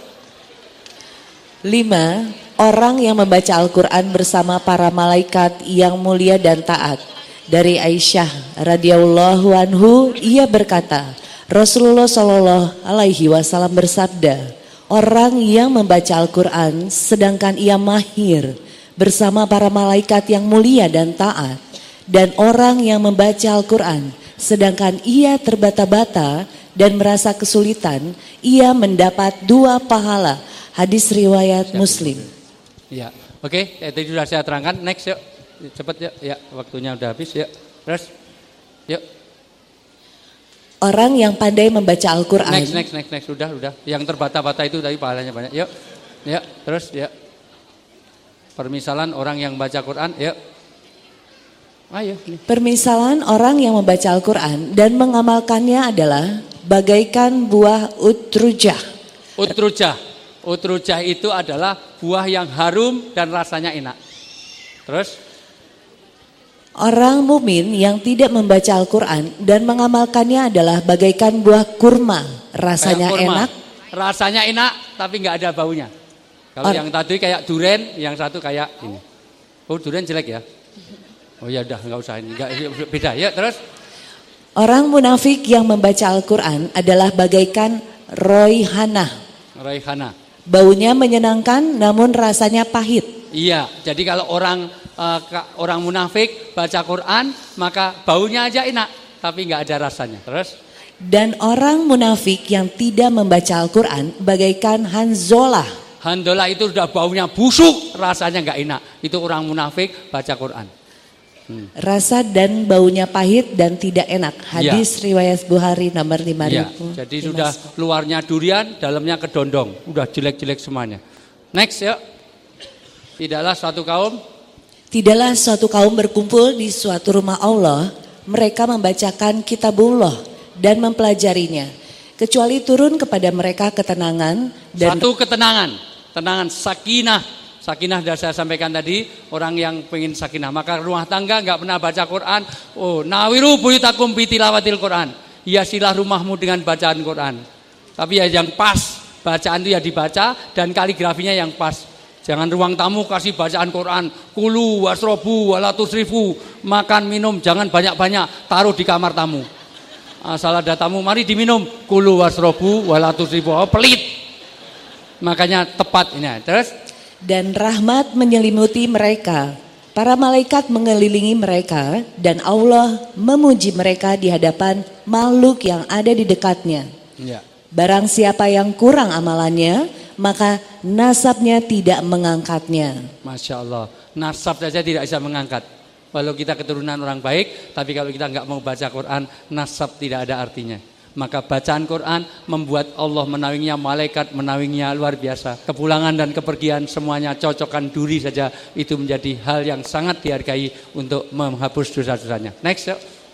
5. Orang yang membaca Al-Quran bersama para malaikat yang mulia dan taat. Dari Aisyah radhiyallahu anhu, ia berkata, Rasulullah sallallahu alaihi wasallam bersabda, orang yang membaca Al-Quran sedangkan ia mahir bersama para malaikat yang mulia dan taat, dan orang yang membaca Al-Quran sedangkan ia terbata-bata dan merasa kesulitan, ia mendapat 2 pahala. Hadis riwayat Muslim. Ya, oke, itu sudah saya terangkan. Next yuk, cepat yuk, ya waktunya udah habis yuk. Terus, yuk. Orang yang pandai membaca Al-Quran. Next. Udah. Yang terbata-bata itu tadi pahalanya banyak. Yuk. Ya, terus ya. Permisalan orang yang baca Quran, yuk. Ayo. Permisalan orang yang membaca Al-Quran dan mengamalkannya adalah bagaikan buah utrujah. Utrujah itu adalah buah yang harum dan rasanya enak. Terus? Orang mukmin yang tidak membaca Al-Quran dan mengamalkannya adalah bagaikan buah kurma. Rasanya enak. Rasanya enak tapi nggak ada baunya. Kalau yang tadi kayak duren, yang satu kayak ini. Oh, duren jelek ya? Oh ya udah, nggak usah ini, beda ya. Terus? Orang munafik yang membaca Al-Quran adalah bagaikan roihana. Baunya menyenangkan namun rasanya pahit. Iya, jadi kalau orang munafik baca Quran maka baunya aja enak tapi nggak ada rasanya. Terus Dan orang munafik yang tidak membaca Al-Quran bagaikan Hanzolah. Handolah itu sudah baunya busuk, rasanya nggak enak. Itu orang munafik baca Quran. Rasa dan baunya pahit dan tidak enak. Hadis riwayat Bukhari nomor 5000. Ya, jadi sudah luarnya durian, dalamnya kedondong. Udah jelek-jelek semuanya. Next ya. Tidaklah suatu kaum berkumpul di suatu rumah Allah. Mereka membacakan kitabullah dan mempelajarinya. Kecuali turun kepada mereka ketenangan. Dan satu ketenangan. Tenangan, sakinah. Sakinah sudah saya sampaikan tadi, orang yang pengen sakinah. Maka rumah tangga nggak pernah baca Quran. Oh, nawiru buyutakum bi tilawatil Quran. Hiasilah rumahmu dengan bacaan Quran. Tapi ya yang pas, bacaan itu ya dibaca dan kaligrafinya yang pas. Jangan ruang tamu kasih bacaan Quran. Kulu wasrobu wala tusrifu. Makan minum jangan banyak-banyak, taruh di kamar tamu. Asal ada tamu mari diminum. Kulu wasrobu wala tusrifu. Oh, pelit. Makanya tepat ini. Terus dan rahmat menyelimuti mereka. Para malaikat mengelilingi mereka dan Allah memuji mereka di hadapan makhluk yang ada di dekatnya. Ya. Barang siapa yang kurang amalannya, maka nasabnya tidak mengangkatnya. Masya Allah, nasab saja tidak bisa mengangkat. Walau kita keturunan orang baik, tapi kalau kita nggak mau baca Quran, nasab tidak ada artinya. Maka bacaan Quran membuat Allah menawingnya, malaikat menawingnya luar biasa. Kepulangan dan kepergian semuanya cocokkan duri saja. Itu menjadi hal yang sangat dihargai untuk menghapus dosa-dosanya. Next.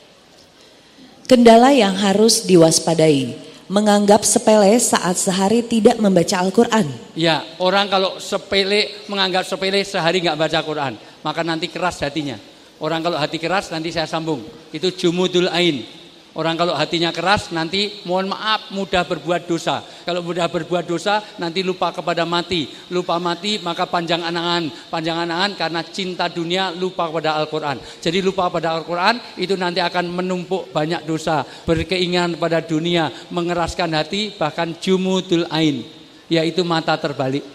Kendala yang harus diwaspadai. Menganggap sepele saat sehari tidak membaca Al-Quran. Ya, orang kalau sepele, menganggap sepele sehari nggak baca Quran, maka nanti keras hatinya. Orang kalau hati keras nanti saya sambung. Itu jumudul ain. Orang kalau hatinya keras nanti mohon maaf mudah berbuat dosa. Kalau mudah berbuat dosa nanti lupa kepada mati. Lupa mati maka panjang angan. Panjang angan karena cinta dunia lupa kepada Al-Quran. Jadi lupa pada Al-Quran itu nanti akan menumpuk banyak dosa. Berkeinginan pada dunia, mengeraskan hati, bahkan jumudul ain. Yaitu mata terbalik.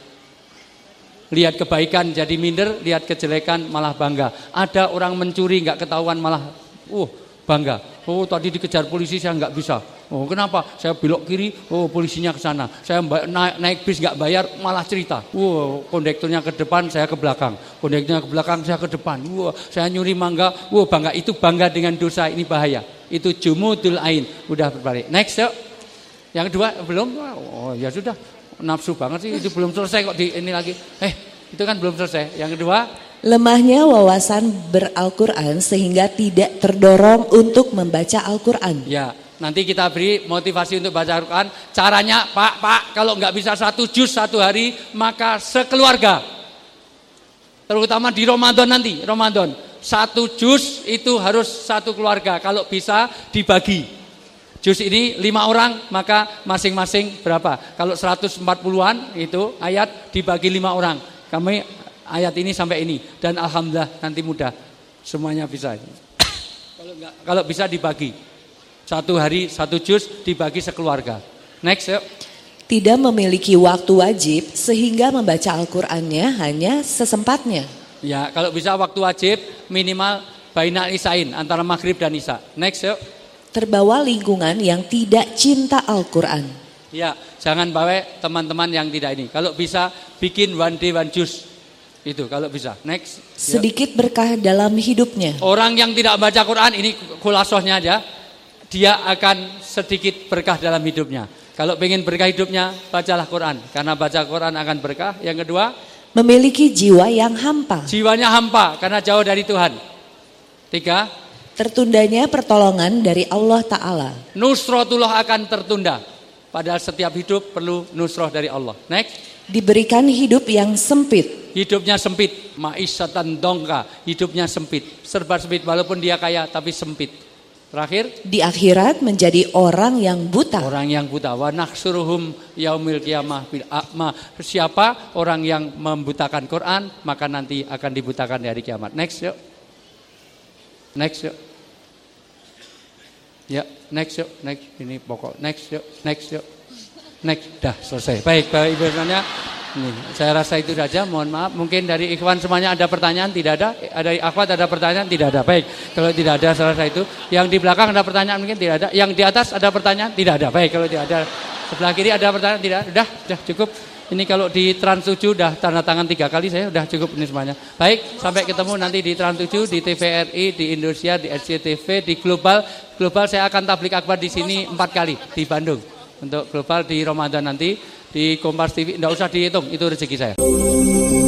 Lihat kebaikan jadi minder, lihat kejelekan malah bangga. Ada orang mencuri nggak ketahuan malah bangga. Oh tadi dikejar polisi saya nggak bisa. Oh kenapa? Saya belok kiri, oh polisinya ke sana. Saya naik bis nggak bayar, malah cerita. Kondekturnya ke depan, saya ke belakang. Kondekturnya ke belakang, saya ke depan. Saya nyuri mangga. Bangga. Itu bangga dengan dosa, ini bahaya. Itu jumudul ain. Udah berbalik. Next yuk. Yang kedua belum? Oh ya sudah. Nafsu banget sih. Itu belum selesai kok di ini lagi. Itu kan belum selesai. Yang kedua. Lemahnya wawasan ber-Al-Quran sehingga tidak terdorong untuk membaca Al-Quran. Ya, nanti kita beri motivasi untuk baca Al-Quran. Caranya, Pak, kalau nggak bisa 1 juz 1 hari, maka sekeluarga. Terutama di Ramadan nanti, Ramadan. 1 juz itu harus 1 keluarga. Kalau bisa dibagi. Juz ini 5 orang, maka masing-masing berapa? Kalau 140-an itu ayat dibagi 5 orang. Kami ayat ini sampai ini dan alhamdulillah nanti mudah semuanya bisa. Kalau bisa dibagi 1 hari 1 juz dibagi sekeluarga. Next yuk. Tidak memiliki waktu wajib sehingga membaca Al-Qur'annya hanya sesempatnya. Ya kalau bisa waktu wajib minimal bainal isain antara maghrib dan isya. Next yuk. Terbawa lingkungan yang tidak cinta Al-Qur'an. Ya jangan bawa teman-teman yang tidak ini. Kalau bisa bikin one day one juz. Itu kalau bisa. Next. Sedikit berkah dalam hidupnya. Orang yang tidak baca Quran ini khulasohnya aja. Dia akan sedikit berkah dalam hidupnya. Kalau pengen berkah hidupnya, bacalah Quran. Karena baca Quran akan berkah. Yang kedua, memiliki jiwa yang hampa. Jiwanya hampa karena jauh dari Tuhan. 3, tertundanya pertolongan dari Allah Ta'ala. Nusratullah akan tertunda. Padahal setiap hidup perlu nusrah dari Allah. Next. Diberikan hidup yang sempit. Hidupnya sempit, ma'isyatan dongka, hidupnya sempit, serba sempit walaupun dia kaya tapi sempit. Terakhir, di akhirat menjadi orang yang buta. Orang yang buta. Wa nahsuruhum yaumil qiyamah bil a'ma. Siapa orang yang membutakan Quran, maka nanti akan dibutakan di hari kiamat. Next yuk. Next yuk. Ya, next yuk. Next ini pokok. Next yuk. Next yuk. Next dah selesai. Baik, Bapak Ibu semuanya. Nih, saya rasa itu saja. Mohon maaf. Mungkin dari ikhwan semuanya ada pertanyaan? Tidak ada. Dari akhwat ada pertanyaan? Tidak ada. Baik. Kalau tidak ada, saya rasa itu. Yang di belakang ada pertanyaan? Mungkin tidak ada. Yang di atas ada pertanyaan? Tidak ada. Baik. Kalau tidak ada. Sebelah kiri ada pertanyaan? Tidak. Sudah cukup. Ini kalau di Trans 7 udah tanda tangan 3 kali, saya udah cukup ini semuanya. Baik. Sampai ketemu nanti di Trans 7, di TVRI, di Indonesia, di SCTV, di Global. Global saya akan tablik akbar di sini 4 kali di Bandung. Untuk Global di Ramadan nanti. Di Kompas TV, enggak usah dihitung, itu rezeki saya.